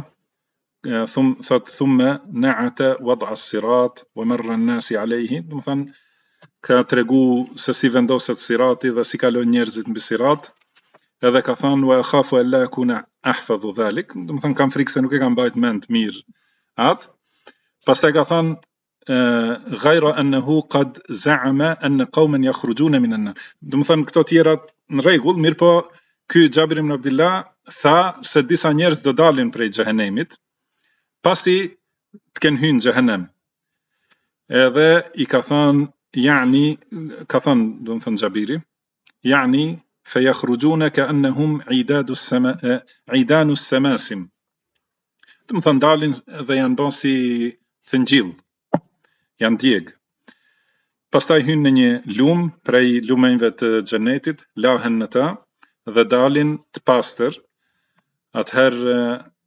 thumma na'ata wad'a as-sirat wa marra an-nas 'alayhi. Do të thonë ka tregu se si vendoset sirati dhe si kalojnë njerëzit mbi sirat. Edhe ka thënë wa khafu an la akuna ahfadhu dhalik. Do të thonë kam frikë se nuk e kam mbajt mend mirë atë. Pastaj ka thënë ghayra annahu qad za'ama anna qauman yakhrujuna min an-nar. Do të thonë këto tjerat në rregull, mirë po ky Jabir ibn Abdullah tha se disa njerëz do dalin prej xhehenemit pasi të kenë hyrë në xhehenem. Edhe i ka thënë yani ka thënë do të thonë Jabiri yani fayakhrujuna ka'annahum 'idanu as-samasim. Do të thonë dalin dhe janë bën si thëngjill, janë djeg. Pastaj hynë në një lum prej lumenjve të xhenetit, lahen në ta dhe dalin të pastër. Atëherë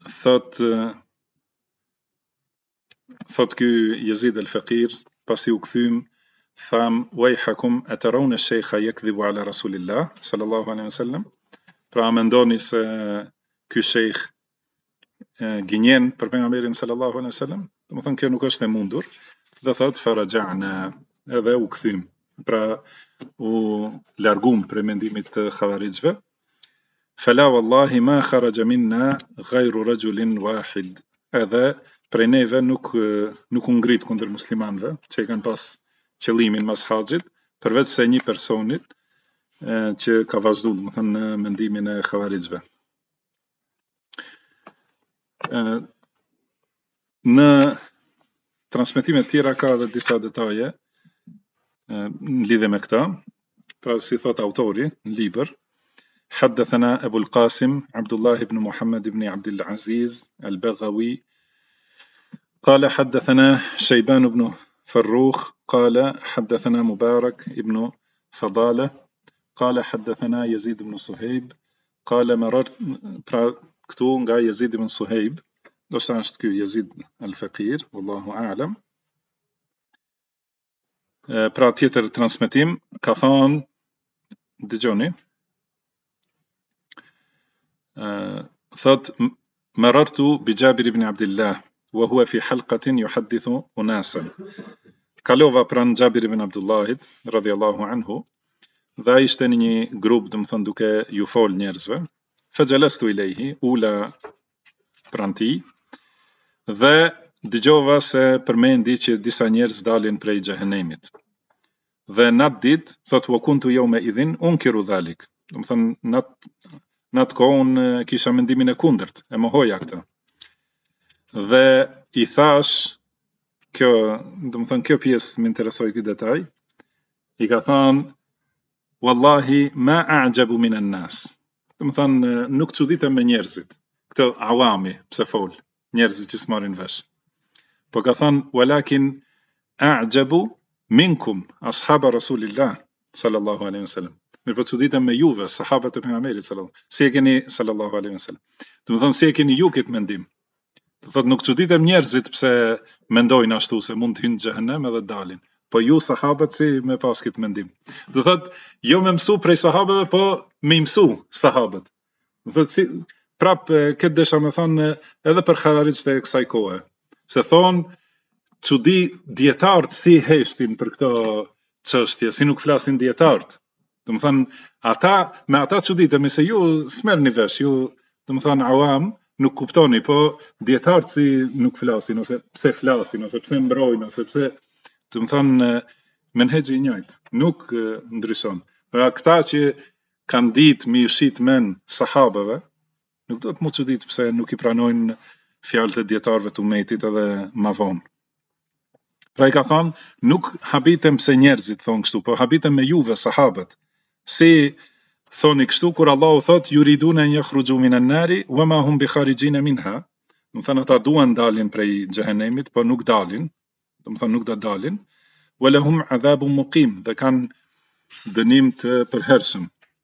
thot ky Yazid al-Faqir, pasi u kthym, tham wayhakum atarawna ash-shaykha yakdhibu ala rasulillah sallallahu alaihi wasallam. Pra mendoni se ky sheikh gënjen për pejgamberin sallallahu alaihi wasallam? Do të thonë kjo nuk është e mundur. Dhe thot faraja'na, edhe u kthym. Pra u largum prej mendimit të xhavarixhve. Fala wallahi ma kharaja minna ghayru rajulin wahid. Edhe prej neve nuk u ngrit kundër muslimanëve që i kanë pas qëllimin mas haxhit, përveç se një personit që ka vazhdu, më thënë, në mendimin e xhavarizve. Në transmetimet tjera ka edhe disa detaje në lidhje me këta, pra si thot autori në libër: حدثنا أبو القاسم عبد الله بن محمد بن عبد العزيز البغوي قال حدثنا شيبان بن فروخ قال حدثنا مبارك بن فضالة قال حدثنا يزيد بن صهيب قال مررت كتون قال يزيد بن صهيب دوست اشتكي يزيد الفقير والله أعلم. Pra tjetër transmetim ka thonë, dëgjoni, thot مررت بجابر بن عبد الله وهو في حلقة يحدث أناسا. Kalova pranë Gjabir ibn Abdullahit radhiyallahu anhu, dhe ai ishte në një grup, domethënë duke ju fol njerëzve. Fajalastu ilayhi, ula pranë tij, dhe dëgjova se përmendi që disa njerëz dalin prej xhehenemit. Dhe natë ditë thot wa kuntu yawma idhin unkiru dhalik. Domethënë në atë kohë unë kisha mendimin e kundërt, e mohoja këtë. Dhe i thash, kjo pjesë më interesoi këtë detaj, i ka thënë wallahi ma a'jabu min an-nas. Domethënë nuk çuditem me njerëzit, këtë awami pse fol, njerëzit që s'marrin vesh. Po ka thënë walakin a'jabu minkum ashab Rasulillah sallallahu alaihi wasallam. Mirë, po çuditem me juve, sahabët e pejgamberit sallallahu. Si e keni sallallahu alaihi wasallam. Domethënë si e keni ju këtë mendim. Do thot nuk çuditem njerëzit pse mendojnë ashtu se mund të hyjnë në xhehenem edhe dalin. Po ju sahabët si me pas këtë mendim. Do thot jo me mësu prej sahabëve, po me mësu sahabët. Do thot si prap këtë desha me thonë edhe për xhavarizët e kësaj kohe. Se thonë çudi dietarët si heshtin për këto çështje, si nuk flasin dietarët. Domethënë me ata çuditemi se ju s'merrni vesh, ju domethënë awam nuk kuptoni, po dietarët si nuk flasin, ose pse flasin, ose pse mbrojnë, ose pse, domethënë menhexhi i njëjtë, nuk ndryshon. Pra këta që kanë ditë mi shit men sahabëve, nuk do të mu çudit pse nuk i pranojnë fjalët e dietarëve të umetit edhe ma vonë. Pra i ka thonë, nuk habitem pse njerëzit thonë kështu, po habitem me juve sahabët. Si thoni kështu kur Allahu thot yuriduna an yakhruju minan nari wama hum bikharijin minha. Do thënë ata duan dalin prej xhehenemit, po nuk dalin. Do thënë nuk do dalin. Walahum adhabun muqim, dhe kanë dënim të përhershëm.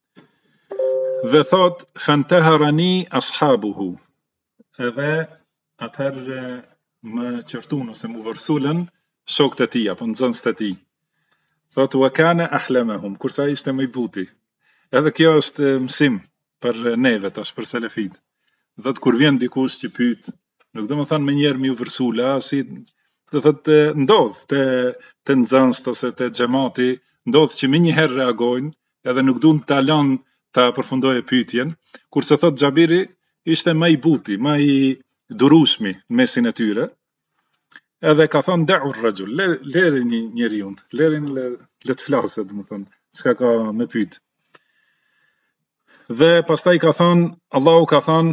Dhe thot fantaharani ashabuhu. Edhe atëherë më qërtun ose më vërsulën shokët e tij apo nxënësit e tij. Thot wa kana ahlamahum, kurse ai ishte më i buti. Edhe kjo është mësim për neve tash, për selefit. Thot kur vjen dikush që pyet, nuk do të thonë më njëherë më u vërsula, si do thotë ndodh te nxënësit ose te xhamati, ndodh që më njëherë reagojnë, edhe nuk duan ta lanë ta përfundojë pyetjen, kurse thot Xhabiri ishte më i buti, më i durueshmi në mesin e tyre. Edhe ka thonë da'u ar-rajul, lere një njeriu, le të flasë, domethënë, çka ka me pyet. Dhe pastaj ka thonë, Allahu ka thonë,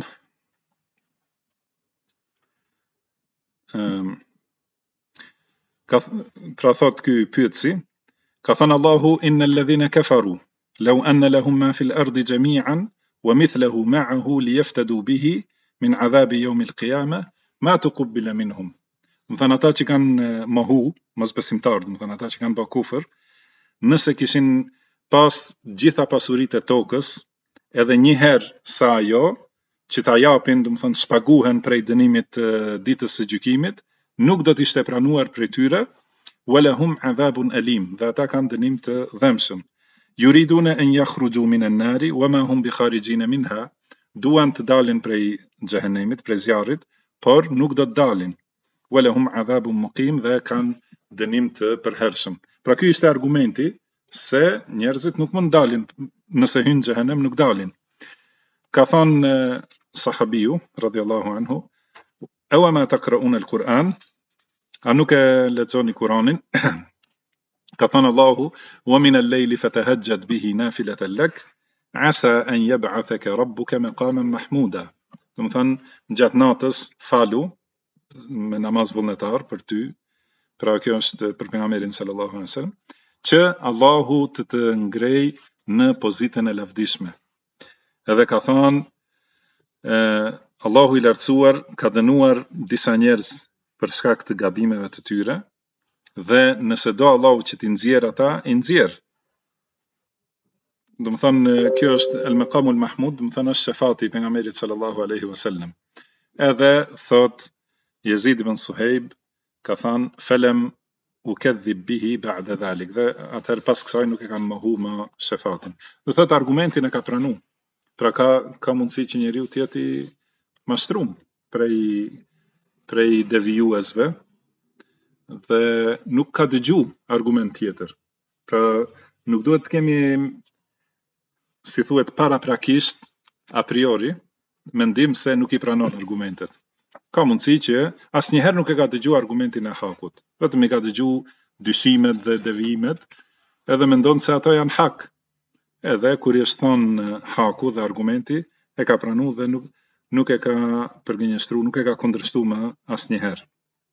pra thot ky pyetsi, ka thonë Allahu innal ladhina kafaru law anna lahum ma fil ardi jami'an wa mithluhu ma'ahu liyaftadu bihi min 'adhabi yawm al-qiyamah ma tuqbila minhum. Do thënë ata që kanë mohu, mosbesimtarë, do thënë ata që kanë bërë kufër, nëse kishin pas gjitha pasuritë e tokës, edhe një herë sa ajo, që ta japin, do thënë shpaguhen prej dënimit ditës së gjykimit, nuk do të ishte pranuar prej tyre, walahum adhabun alim, dhe ata kanë dënim të dhëmshëm. Yuriduna an yakhruju minan nari wama hum bikharijin minha, duan të dalin prej xhehenemit, prej zjarrit, por nuk do të dalin. Walahum adhabun muqim, dhe kanë dënim të përhershëm. Pra ky ishte argumenti se njerëzit nuk mund dalin, nëse hynë në xhehenem nuk dalin. Ka thënë sahabiu radhiyallahu anhu, أوما تقرؤون القرآن a nuk e lexoni Kur'anin ka thënë Allahu wa min al-layli fatahajjad bihi nafilatan lak asa an yab'athaka rabbuka maqaman mahmuda. Do të thënë gjatë natës falu me namaz vullnetar për ty, pra kjo është për pejgamberin sallallahu alaihi wasallam, që Allahu të ngrej në pozitën e lavdishme. Edhe ka thënë Allahu i lartësuar ka dënuar disa njerëz për shkak të gabimeve të tyre, dhe nëse do Allahu që t'i nxjerr ata, i nxjerr. Do të thënë kjo është al-maqamul mahmud, do të thënë është shefati i pejgamberit sallallahu alaihi wasallam. Edhe thot Yazid ibn Suhejb ka thënë felem ukadhib bihi ba'da dhalik, dhe atëherë pas kësaj nuk e kam mohu më shefatin. Do thot argumentin e ka pranu. Pra ka mundësi që njeriu të jetë i mashtrum prej devijuesve dhe nuk ka dëgju argument tjetër. Pra nuk duhet të kemi, si thuhet, paraprakisht a priori mendim se nuk i pranon argumentet. Ka mundësi që asnjëherë nuk e ka dëgju argumentin e hakut, vetëm i ka dëgju dyshimet dhe devijimet, edhe mendon se ato janë hak. Edhe kur i është thonë haku dhe argumenti, e ka pranu dhe nuk e ka përgënjeshtru, nuk e ka kundërshtu më asnjëherë.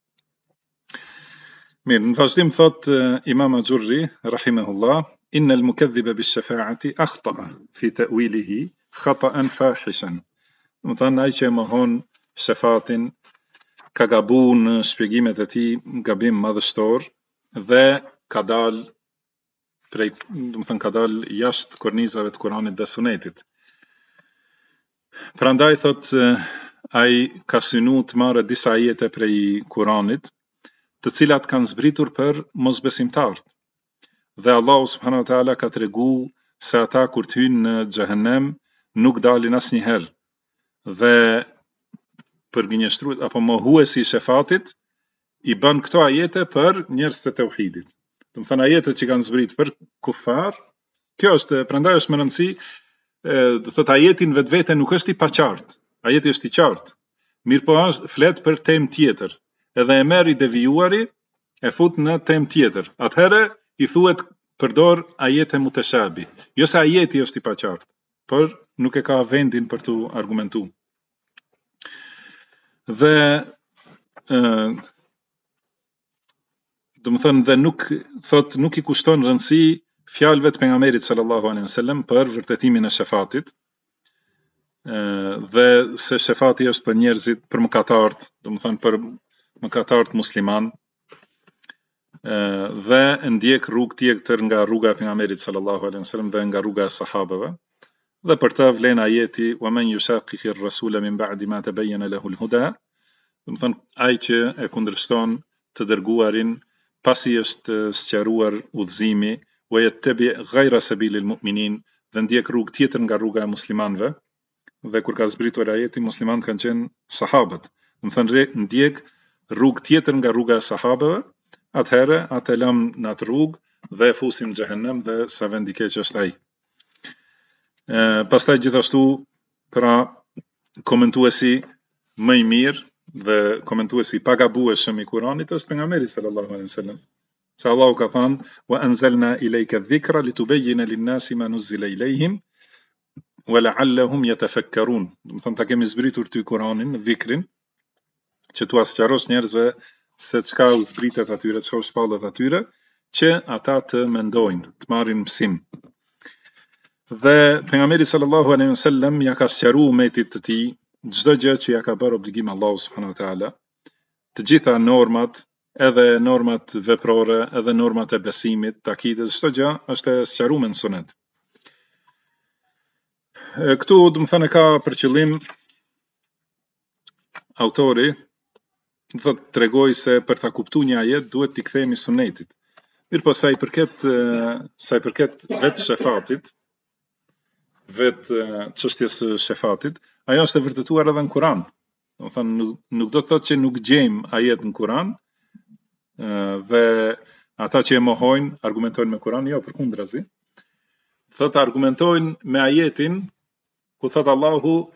Mirë, në vazhdim thot Imam Axhurri rahimahullah, inna al-mukadhdhiba bish-shafa'ati akhta'a fi ta'wilihi khata'an fahishan. Do të thënë ai që e mohon shefatin ka gabu në shpjegimet e tij gabim madhështor dhe ka dal prej, do të thënë ka dal jashtë kornizave të Kuranit dhe Sunetit. Prandaj thot ai ka synu të marrë disa ajete prej Kuranit, të cilat kanë zbritur për mosbesimtarët. Dhe Allahu subhanahu wa taala ka tregu se ata kur të hyjnë në xhehenem nuk dalin asnjëherë. Dhe përgënjeshtrues apo mohuesi i shefatit i bën këto ajete për njerëzit e tauhidit. Do të thënë ajetet që kanë zbrit për kufar, kjo është, prandaj është më rëndësi, do thot ajetin vetvete nuk është i paqartë, ajeti është i qartë. Mirë po është flet për temë tjetër, edhe e merr i devijuari e fut në temë tjetër. Atëherë i thuhet përdor ajete mutashabi. Jo se ajeti është i paqartë, por nuk e ka vendin për tu argumentu. Dhe do të thënë dhe nuk i kushton rëndësi fjalëve të pejgamberit sallallahu alaihi wasallam për vërtetimin e shefatit, dhe se shefati është për njerëzit, për mëkatarët, do të thënë për mëkatarët musliman, dhe ndjek rrugë tjetër nga rruga e pejgamberit sallallahu alaihi wasallam dhe nga rruga e sahabeve. Dhe për të vlen ajeti wa man yushaqiqi ar-rasula min ba'di ma tabayyana lahu al-huda, do të thënë ai që e kundërshton të dërguarin pasi është sqaruar udhëzimi, wa yattabi ghayra sabilil mu'minin, dhe ndjek rrugë tjetër nga rruga e muslimanëve. Dhe kur ka zbritur ajeti, muslimanët kanë qenë sahabët. Do të thënë ndjek rrugë tjetër nga rruga e sahabëve, atëherë atë lëm në atë rrugë dhe e fusim në xhehenem dhe sa vend i keq është ai. Pastaj gjithashtu, pra komentuesi më i mirë dhe komentuesi pa gabueshëm i Kuranit është pejgamberi sallallahu alaihi wasallam. Se Allahu ka thënë wa anzalna ilayka adh-dhikra litubayyana lin-nasi ma nuzila ilayhim wa la'allahum yatafakkarun. Do të thënë ta kemi zbritur ty Kuranin, dhikrin, që tu sqarosh njerëzve se çka u zbritet atyre, çka u shpallet atyre, që ata të mendojnë, të marrin mësim. Dhe pejgamberi sallallahu alaihi wasallam ja ka sqaruar umetit të tij çdo gjë që ja ka bërë obligim Allahu subhanahu wa taala, të gjitha normat, edhe normat veprore, edhe normat e besimit, takidës, çdo gjë është e sqaruar në sunet. Këtu do të thënë ka për qëllim autori, do të tregoj se për ta kuptuar një ajet duhet t'i kthehemi sunetit. Mirë po sa i përket vetë shefatit, vetë çështjes së shefatit, ajo është e vërtetuar edhe në Kur'an. Do të thënë nuk do të thotë që nuk gjejmë ajet në Kur'an, dhe ata që e mohojnë argumentojnë me Kur'an, jo, përkundrazi. Thotë argumentojnë me ajetin ku thotë Allahu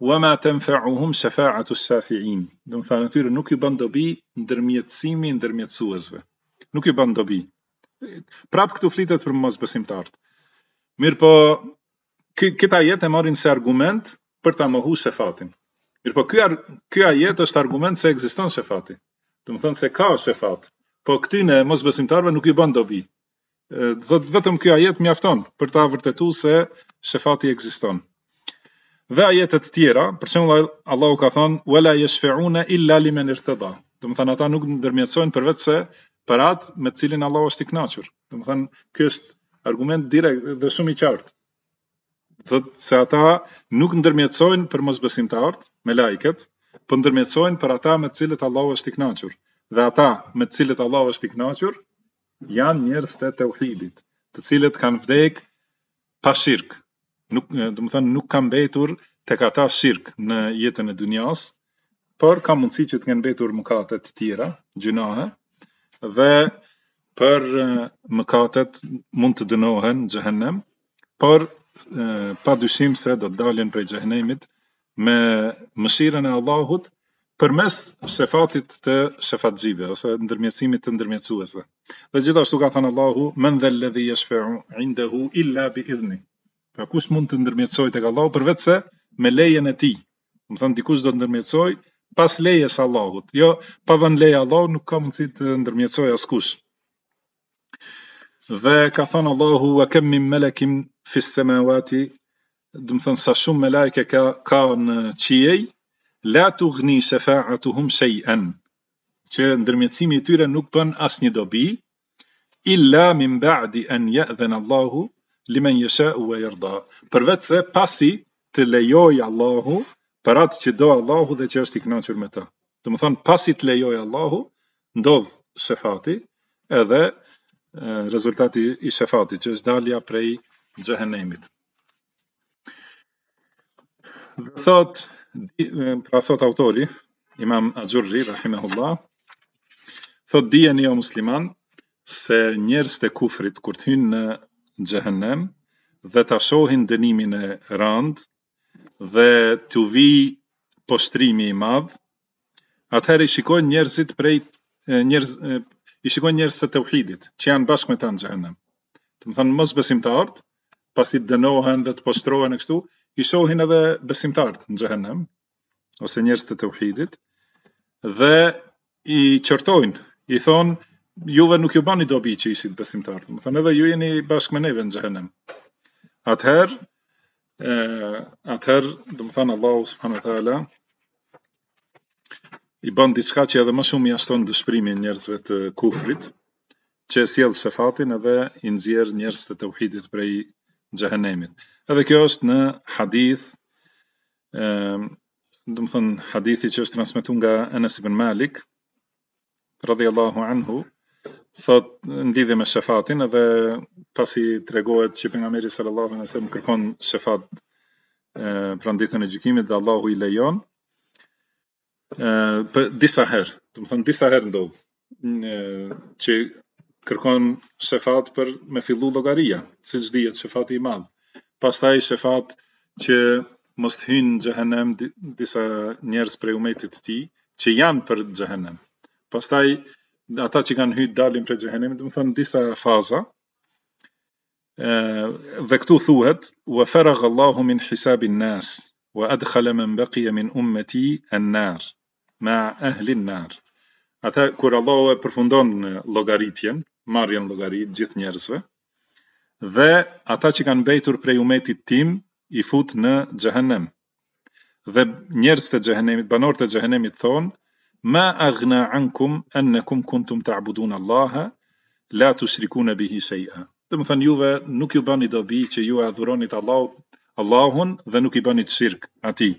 وما تنفعهم شفاعة الشافعين. Do të thonë atyre nuk ju bën dobi ndërmjetësimi i ndërmjetësuesve. Nuk ju bën dobi. Prap këtu flitet për mosbesimtarët. Mirë po, këtë ajet e marrin se argument për ta mohu shefatin. Mirë po, ky ajet është argument se ekziston shefati. Do të thonë se ka shefat. Po këtyne mosbesimtarëve nuk ju bën dobi. Thot vetëm ky ajet mjafton për ta vërtetuar se shefati ekziston. Dhe ajetet tjera, për shembull Allahu ka thënë wala yashfa'una illa liman irtada. Do të thonë ata nuk ndërmjetësojnë përveç se për atë me të cilin Allahu është i kënaqur. Do të thonë ky është argument direkt dhe shumë i qartë. Thotë se ata nuk ndërmjetësojnë për mosbesimtarët, me laiket, por ndërmjetësojnë për ata me të cilët Allahu është i kënaqur. Dhe ata me të cilët Allahu është i kënaqur janë njerëz të tauhidit, të cilët kanë vdek pa shirk. Nuk, do të thonë nuk kanë mbetur tek ata shirk në jetën e dunjas, por ka mundësi që të kenë mbetur mëkate të tjera, gjunahe, dhe për mëkatet mund të dënohen në xhehenem, por pa dyshim se do të dalin prej xhehenemit me mëshirën e Allahut përmes shefatit të shefatxhive ose ndërmjetësimit të ndërmjetësuesve. Dhe gjithashtu ka thënë Allahu men dhal ladhi yashfa'u 'indahu illa bi idhni. Pra kush mund të ndërmjetësoj tek Allahu përveç se me lejen e tij. Do të thonë dikush do të ndërmjetësoj pas lejes së Allahut. Jo, pa dhënë leje Allahu nuk ka mundësi të ndërmjetësoj askush. Dhe ka thënë Allahu wa kam min malakin fi s-samawati, do të thonë sa shumë me lajke ka në qiej, la tughni shafa'atuhum shay'an. Që ndërmjetësimi i tyre nuk bën asnjë dobi illa min ba'di an ya'dhana Allahu limen yasha'u wa yarda. Përveç se pasi të lejoj Allahu për atë që do Allahu dhe që është i kënaqur me ta. Do të thonë pasi të lejoj Allahu ndodh shefati edhe rezultati i shefatit që është dalja prej xhehenemit. Thot autori Imam Axhurri rahimahullah, thot dijeni o musliman se njerëzit e kufrit kur të hyjnë në xhehenem dhe ta shohin dënimin e rand dhe t'u vi poshtrimi i madh, atëherë i shikojnë njerëzit i shikojnë njerëz të tauhidit që janë bashkë me ta në xhehenem. Do të thonë mosbesimtarët, pasi të dënohen dhe të poshtrohen kështu, i shohin edhe besimtarët në xhehenem ose njerëz të tauhidit dhe i qortojnë, i thonë juve nuk ju bani dobi që ishit besimtarë, më thënë edhe ju jeni bashkë me neve në xhehenem. Atëherë, do më thënë Allahu subhanahu wa taala i bën diçka që edhe më shumë i ashton dëshpërimin njerëzve të kufrit, që sjell shefatin edhe i nxjerr njerëz të tauhidit prej xhehenemit. Edhe kjo është në hadith, do më thënë hadithi që është transmetuar nga Anas ibn Malik radhiyallahu anhu, thot ndidhe me shefatin edhe pasi tregohet që pejgamberi sallallahu alaihi wasallam kërkon shefat pranë ditën e gjykimit dhe Allahu i lejon për disa herë, do të thonë disa herë ndodh që kërkon shefat për me fillu llogaria, siç dihet shefati i madh. Pastaj shefat që mos të hyjnë në xhehenem disa njerëz prej umetit të tij që janë për xhehenem. Pastaj ata që kanë hyrë dalin prej xhehenemit, do të thonë disa faza. Dhe këtu thuhet wa faragha Allahu min hisabin nas wa adkhala man baqiya min ummati an-nar ma ahli an-nar. Ata kur Allahu e përfundon llogaritjen, marrjen llogarit gjithë njerëzve, dhe ata që kanë mbetur prej umetit tim i fut në xhehenem. Dhe njerëz të xhehenemit, banorët e xhehenemit thonë ma aghna ankum annakum kuntum ta'budun Allaha la tushrikuna bihi shay'a. Do të thënë juve nuk ju bani dobi që ju e adhuronit Allahun dhe nuk i bani shirk atij.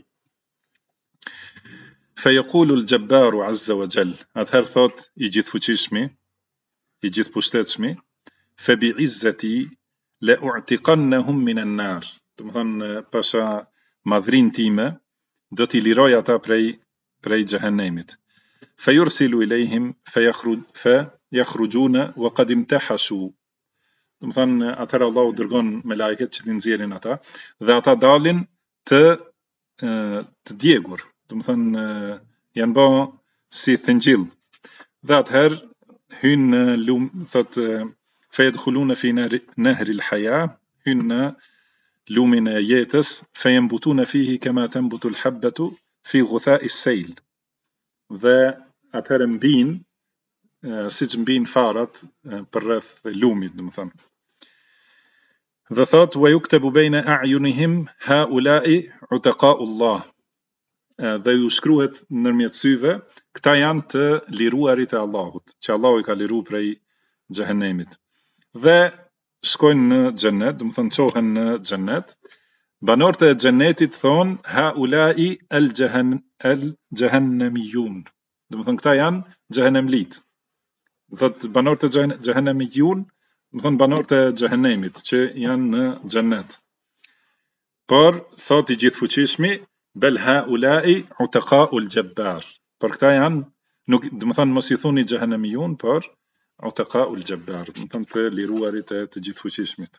Fa yaqulu al-jabbaru azza wa jall. Atëherë thot i gjithfuqishmi, i gjithpushtetshmi, fa bi'izzati la u'tiqannahum min an-nar. Do të thënë pasha madhrin time do t'i liroj ata prej xhehenemit. فيرسل إليهم فيخرجون وقد امتحشوا. Do të thënë atëherë Allahu dërgon me lajket që t'i nxjerrin ata dhe ata dalin të të djegur, do të thënë janë bë si thëngjell. Dhe atëherë hyn në thot fayadkhuluna fi nahri al-haya, hyn në lumin e jetës, fayambutuna fihi kama tanbutu al-habbatu fi ghutha'i as-sayl. Dhe atëherë mbin siç mbin farat përreth lumit, do të thënë. Dhe thot wa yuktabu bayna a'yunihim haula'i utaqa'u Allah. Dhe ju shkruhet ndërmjet syve, këta janë të liruarit e Allahut, që Allahu i ka liru prej xhehenemit. Dhe shkojnë në xhennet, do të thënë çohen në xhennet. Banorët e xhennetit thonë haula'i al-jahannamiyun. Do të thënë këta janë xhehenemlit. Thot banorët e xhehenemiyun, do të thënë banorët e xhehenemit që janë në xhennet. Por thot i gjithfuqishmi bel haula'i utaqa'u al-jabbar. Por këta janë, nuk do të thënë mos i thoni xhehenemiyun, por utaqa'u al-jabbar, do të thënë të liruarit e të gjithfuqishmit.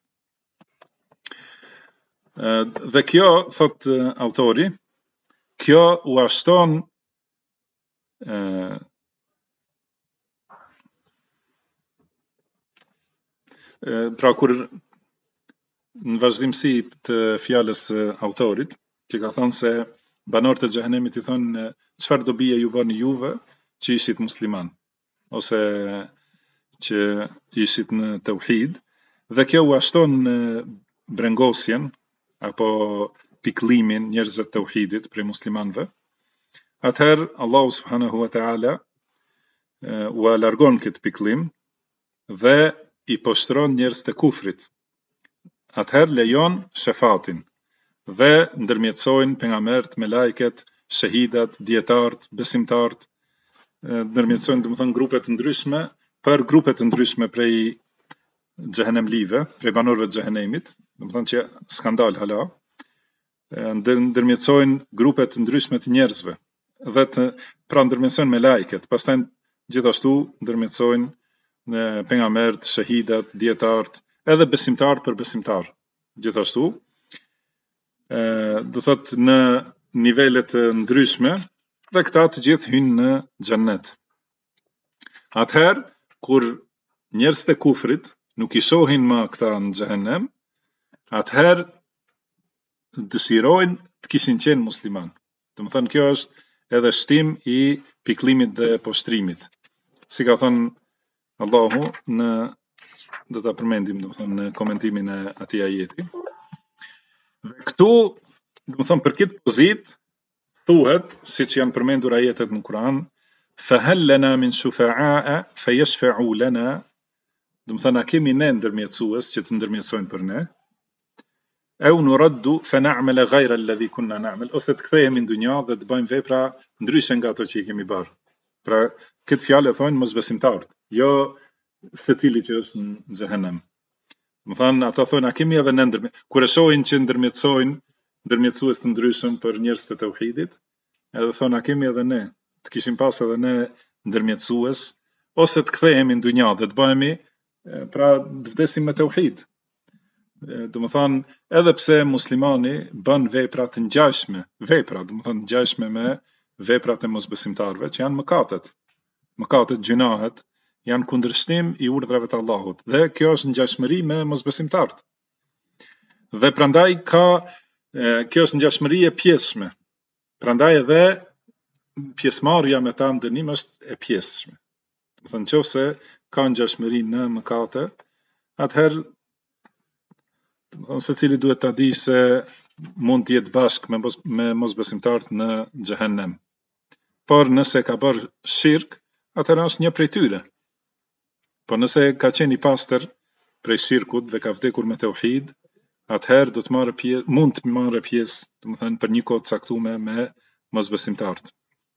Dhe kjo, thot autori, kjo u ashton pra kur në vazhdimsi të fjalës autorit, që ka thënë se banorët e xhehenemit i thonë çfarë do bie ju bëni juve që ishit musliman ose që ishit në tauhid, dhe kjo u ashton brengosjen apo pikëllimin njerëzve të tauhidit prej muslimanëve. Atëherë Allahu subhanahu wa taala u largon këtë pikëllim dhe i poshtron njerëz të kufrit. Atëherë lejon shefatin dhe ndërmjetësojnë pejgamberët, melajket, shahidat, dietarët, besimtarët, ndërmjetësojnë do të thënë grupe të ndryshme për grupe të ndryshme prej xhehenemlive, prej banorëve të xhehenemit, do të thënë që skandal hala, ndërmjetësojnë grupe të ndryshme të njerëzve dhe pra ndërmjetësojnë melajket, pastaj gjithashtu ndërmjetësojnë pejgamberët, shahidat, dietarët, edhe besimtar për besimtar. Gjithashtu, do thot në nivele të ndryshme, dhe këta të gjithë hynë në xhennet. Atëherë, kur njerëzit e kufrit nuk i shohin më këta në xhehenem, atëherë dëshirojnë të kishin qenë musliman. Do të thënë kjo është edhe shtim i pikëllimit dhe poshtrimit. Si ka thënë Allahu në do ta përmendim do të thënë në komentimin e atij ajeti. Dhe këtu do të thënë për këtë pozitë thuhet, siç janë përmendur ajetet në Kur'an, fa hal lana min shufa'a fa yashfa'u lana, do të thënë a kemi ne ndërmjetësues që të ndërmjetësojnë për ne, au nuraddu fa na'mal ghayra alladhi kunna na'mal, ose të kthehemi në dunjë dhe të bëjmë vepra ndryshe nga ato që i kemi bërë. Pra këtë fjalë e thonë mosbesimtarët, jo secili që është në xhehenem. Më thanë, ata thonë, a kemi edhe në kur e shohin që ndërmjetësojnë ndërmjetësues të ndryshëm për njerëz të tauhidit, edhe thonë, a kemi edhe ne, të kishim pas edhe ne ndërmjetësues, ose të kthehemi në dunjë dhe të bëhemi, pra të vdesim me tauhid. Do të thonë, edhe pse muslimani bën vepra të ngjashme, vepra, do të thonë ngjashme me veprat e mosbesimtarëve, që janë mëkatet. Mëkatet, gjunahet, janë kundërshtim i urdhrave të Allahut, dhe kjo është ngjashmëri me mosbesimtarët. Dhe prandaj kjo është ngjashmëri e pjesshme. Prandaj edhe pjesëmarrja me ta në dënim është e pjesshme. Do të thënë nëse ka ngjashmëri në mëkate, atëherë do të thënë secili duhet ta di se mund të jetë bashkë me mosbesimtarët në xhehenem. Por nëse ka bërë shirk, atëherë është një prej tyre. Por nëse ka qenë i pastër prej shirkut dhe ka vdekur me tauhid, atëherë do të marrë pjesë, mund të marrë pjesë, do të thënë për një kohë të caktuar me mosbesimtarët.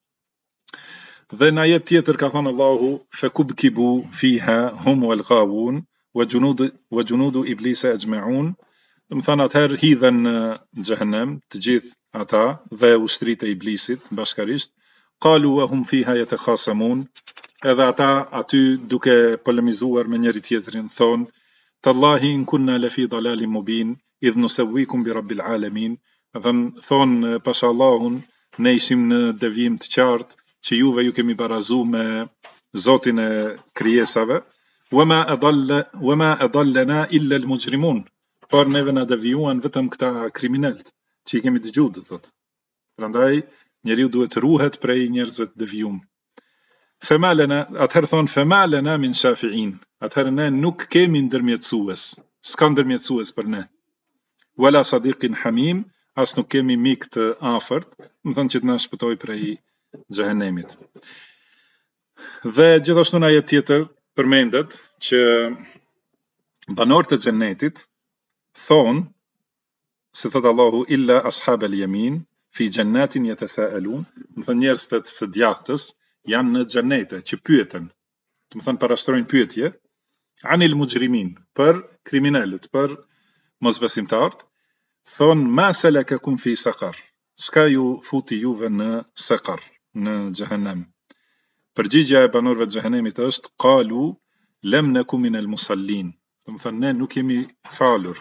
Dhe në ajet tjetër ka thënë Allahu fakubkibu fiha hum wal ghawun wa junudu iblisa ajma'un. Do të thënë atëherë hidhen në xhehenem të gjithë ata dhe ushtritë e iblisit bashkarisht. Qalu wa hum fiha yatakhasamun. Edhe ata aty duke polemizuar me njëri tjetrin thonë tallahi in kunna la fi dalalin mubin idh nusawwikum bi rabbil alamin. Thonë pasha Allahun, ne ishim në devijim të qartë që juve ju kemi barazu me Zotin e krijesave, wama adallana illa al-mujrimun, por neve na devijuan vetëm këta kriminalt që i kemi dëgjuar, do thotë. Prandaj njeriu duhet ruhet prej njerëzve të devijum. Fema lana, atëherë thonë fema lana min shafi'in, atëherë ne nuk kemi ndërmjetësues, s'ka ndërmjetësues për ne. Wala sadiqin hamim, as nuk kemi mik të afërt, më thënë që të na shpëtoj prej xhehenemit. Dhe gjithashtu në ajet tjetër përmendet që banorët e xhennetit thonë, se thot Allahu illa ashab al-yamin fi jannatin yatasaalun, më thënë njerëzit së djathtës janë në xhennete që pyeten, do të thënë parashtrojnë pyetje anil mujrimin, për kriminalët, për mosbesimtarët, thonë ma salakakum fi saqar, çka ju futi juve në saqar, në xhehenem. Përgjigjja e banorëve të xhehenemit është qalu lam naku min al-musallin, do të thënë ne nuk jemi falur.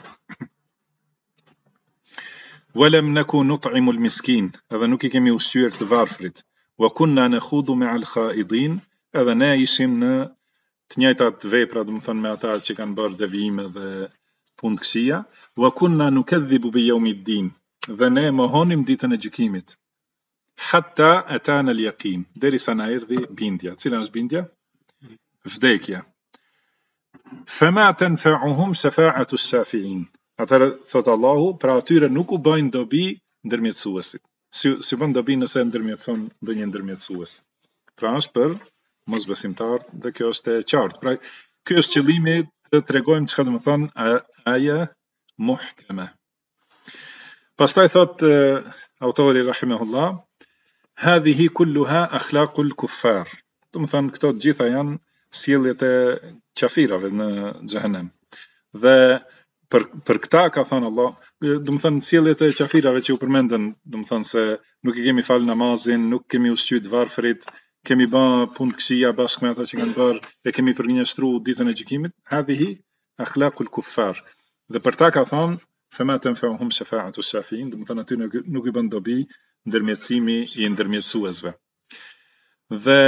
Walam naku nut'imu al-miskin, edhe nuk i kemi ushqyer të varfrit. Wa kunna nakhudu ma'a al-khaidin, edhe ne ishim në të njëjtat vepra, do të thënë me ata që kanë bërë devijime dhe punë të këqija. Wa kunna nukadhibu bi yawmiddin, dhe ne mohonim ditën e gjykimit. Hatta atana al-yaqin, derisa na erdhi bindja. Cila është bindja? Vdekja. Fama tanfa'uhum shafa'atu ash-shafi'in. Atëherë thot Allahu, pra atyre nuk u bëjnë dobi ndërmjetësuesit. Si bën dobi nëse ndërmjetëson ndonjë ndërmjetësues. Pra është për mosbesimtar dhe kjo është e qartë. Pra ky është qëllimi të tregojmë çka do të thonë aja muhkeme. Pastaj thot autori rahimahullah, hadhihi kulluha akhlaqul kuffar. Do të thonë këto të gjitha janë sjelljet e qafirave në xhehenem. Dhe për këta ka thënë Allah, do të thënë sjelljet e qafirave që u përmendën, do të thënë se nuk i kemi fal namazin, nuk kemi ushqyer të varfrit, kemi bën punë të këqija bashkë me ata që kanë bërë, e kemi përgjigjëstruar ditën e gjykimit, hadhihi akhlaqul kuffar. Dhe për ta ka thënë fama tanfa'uhum shafa'atu ash-shafi'in, do të thënë aty nuk i bën dobi ndërmjetësimi i ndërmjetësuesve. Dhe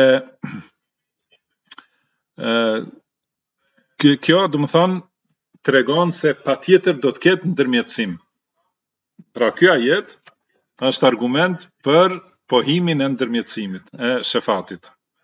kjo do të thënë tregon se patjetër do të ketë ndërmjetësim. Pra ky ajet është argument për pohimin e ndërmjetësimit, e shefatit.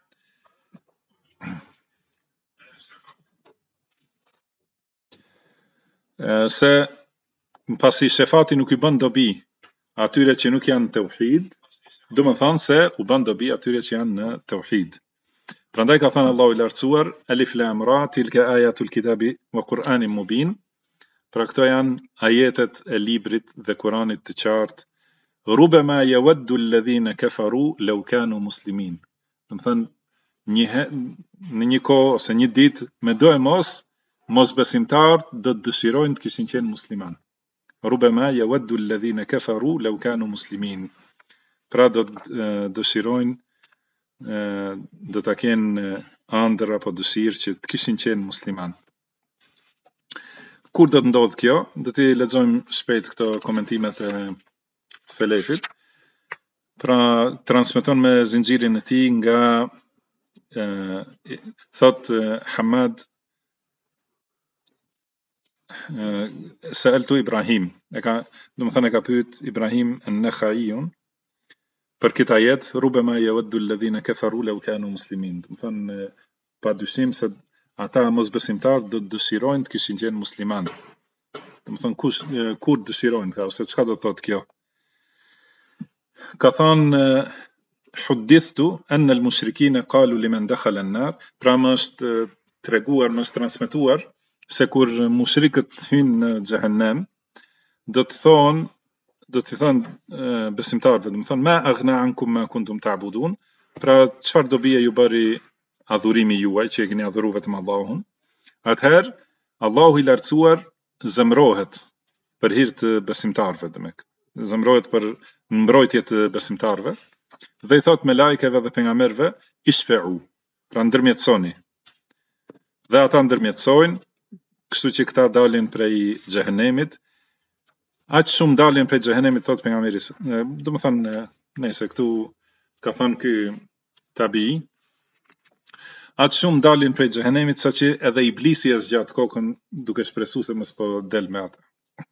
Se pasi shefati nuk i bën dobi atyre që nuk janë tauhid, do të thonë se u bën dobi atyre që janë në tauhid. Prandaj ka thënë Allahu i lartësuar, Alif Lam Ra, tilka ayatul kitabi wa Qur'anin mubin. Pra këto janë ajetet e librit dhe Kuranit të qartë. Rubama yawaddu alladhina kafaru law kanu muslimin. Do të thënë në një kohë ose një ditë me do e mos besimtarët do të dëshirojnë të kishin qenë musliman. Rubama yawaddu alladhina kafaru law kanu muslimin. Pra do të dëshirojnë, do ta kenë ëndër apo dëshirë që të kishin qenë musliman. Kur do të ndodhë kjo? Do t'i lexojmë shpejt këto komentimet e selefit. Pra transmeton me zinxhirin e tij nga thot Hamad sa'altu Ibrahim, do të thënë ka pyet Ibrahim an-Nakhaiun për këtë ajet, rubama yawaddu alladhina kafaru law kanu muslimin. Do të thënë padyshim se ata mosbesimtar do të dëshirojnë të kishin qenë musliman. Do të thënë kur dëshirojnë ka, ose çka do të thotë kjo? Ka thënë huddithtu anna al-mushrikina qalu liman dakhala an-nar, pra më është treguar, më është transmetuar se kur mushrikët hynë në xhehenem, do të thonë besimtarëve, do të thonë ma aghna ankum ma kuntum ta'budun, pra çfarë dobie ju bëri adhurimi juaj që e keni adhuruar vetëm Allahun. Atëherë Allahu i lartësuar zemrohet për hir të besimtarëve, zemrohet për mbrojtje të besimtarëve dhe i thot me lajkeve dhe pejgamberëve isfa'u, pra ndërmjetësoni. Dhe ata ndërmjetësojnë, kështu që këta dalin prej xhehenemit aq shumë dalin prej xhehenemit, thot pejgamberi. Domethënë nëse këtu ka thënë ky tabi, aq shumë dalin prej xhehenemit saqë edhe iblisi e zgjat kokën duke shpresuar se mos po del me ata.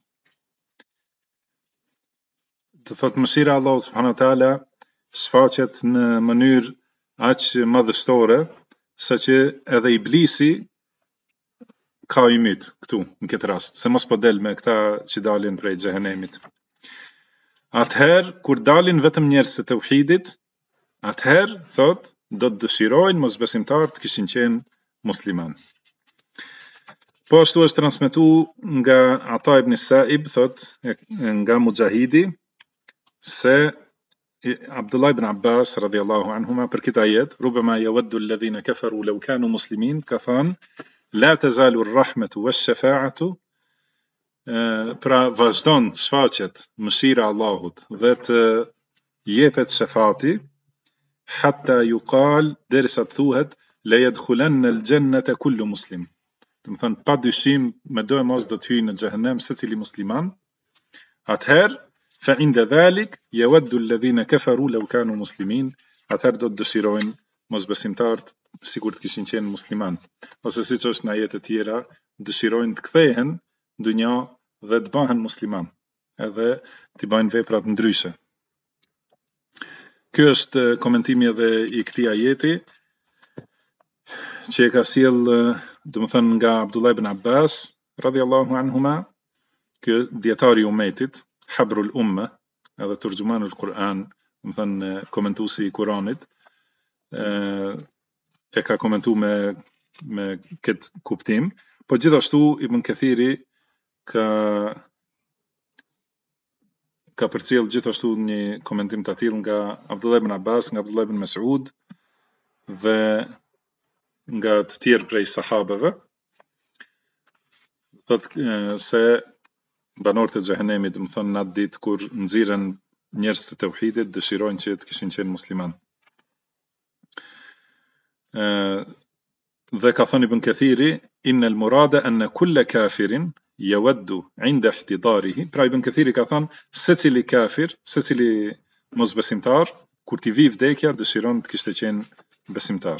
Të thot mëshira e Allahut subhanahu wa taala shfaqet në mënyrë aq madhështore saqë edhe iblisi ka i myt këtu në këtë rast, se mos po del me këta që dalin prej xhehenemit. Atëherë kur dalin vetëm njerëz të tauhidit, atëherë thot do të dëshirojnë mosbesimtarët të kishin qenë musliman. Po ashtu është transmetuar nga Ata ibn Sa'ib, thot nga Mujahidi, se Abdullah ibn Abbas radhiyallahu anhuma për këtë ajet, rubama yawaddu alladhina kafaru law kanu muslimin, ka thënë la tazalu ar-rahmatu wash-shafa'atu, pra vazhdon të shfaqet mëshira e Allahut dhe të jepet shafati, hatta yuqal, derisa të thuhet la yadkhulanna al-jannata kullu muslim. Do të thënë pa dyshim me do e mos do të hyjë në xhehenem secili musliman. Atëherë fa inda dhalik yawaddu alladhina kafaru law kanu muslimin, atëherë do të dëshirojnë mosbesimtarët sikur të kishin qenë musliman, ose siç është në ajete të tjera, dëshirojnë të kthehen në dunja dhe të bëhen musliman, edhe të bëjnë vepra të ndryshe. Ky është komentimi edhe i këtij ajeti që e ka sjell, domethënë nga Abdullah ibn Abbas radhiyallahu anhuma, ky dietari i umetit, habrul umma, edhe turjumanul Kur'an, domethënë komentuesi i Kuranit, e ka komentuar me këtë kuptim, po gjithashtu Ibn Kathiri ka përcjell gjithashtu një komentim të tillë nga Abdullah ibn Abbas, nga Abdullah ibn Mas'ud dhe nga të tjerë prej sahabeve, thot se banorët e xhehenemit, domethënë në atë ditë kur nxiren njerëz të tauhidit, dëshirojnë që të kishin qenë musliman. Dhe ka thënë Ibn Kathiri, innal murada anna kull kafirin yawaddu 'inda ihtidarihi, pra Ibn Kathiri ka thënë secili kafir, secili mosbesimtar, kur t'i vi vdekja dëshiron të kishte qenë besimtar.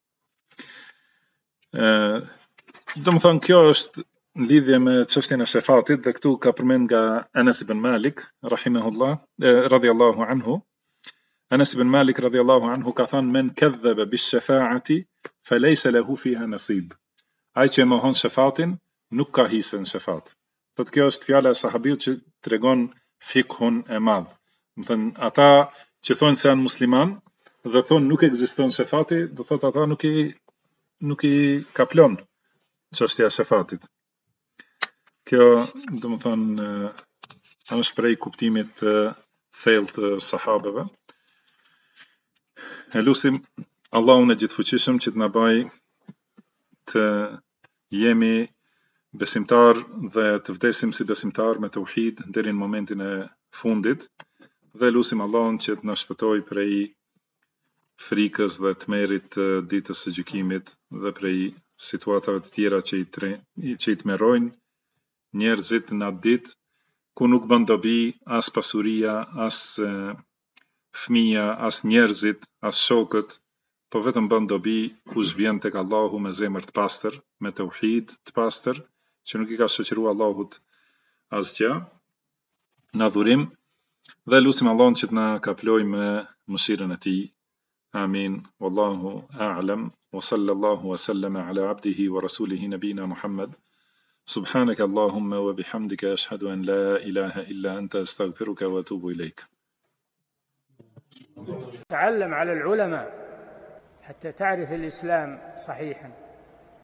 Domethënë kjo është në lidhje me çështjen e shefatit, dhe këtu ka përmend nga Anas ibn Malik rahimahullah radhiyallahu anhu. Anas ibn Malik radhiyallahu anhu ka thënë men kadhaba bish-shafa'ati falaysa lahu fiha nasib. Ai që mohon shefatin nuk ka hise në shefat. Thot kjo është fjala e sahabiut që tregon fikhun e madh. Domethënë ata që thonë se janë musliman dhe thonë nuk ekziston shefati, do thotë ata nuk i kaplon çështja e shefatit. Kjo domethënë është prej kuptimit të thellë të sahabeve. E lutim Allahun e gjithfuqishëm që të na bëj të jemi besimtar dhe të vdesim si besimtar me tauhid deri në momentin e fundit, dhe lutim Allahun që të na shpëtoj prej frikës dhe tmerrit të ditës së gjykimit dhe prej situatave të tjera që i tmerrojnë njerëzit në atë ditë, ku nuk bën dobi as pasuria, as fëmia, as njerëzit, as shokët, po vetëm bën dobi kush vjen tek Allahu me zemër të pastër, me tauhid të pastër, që nuk i ka shoqëruar Allahut asgjë në adhurim, dhe lutim Allahun që të na kaploj me mëshirën e tij. Amin. Wallahu a'lam. Wa sallallahu wa sallama ala abdihi wa rasulihi nabina Muhammad. سبحانك اللهم وبحمدك أشهد أن لا إله إلا أنت أستغفرك وأتوب إليك. تعلم على العلماء حتى تعرف الإسلام صحيحا.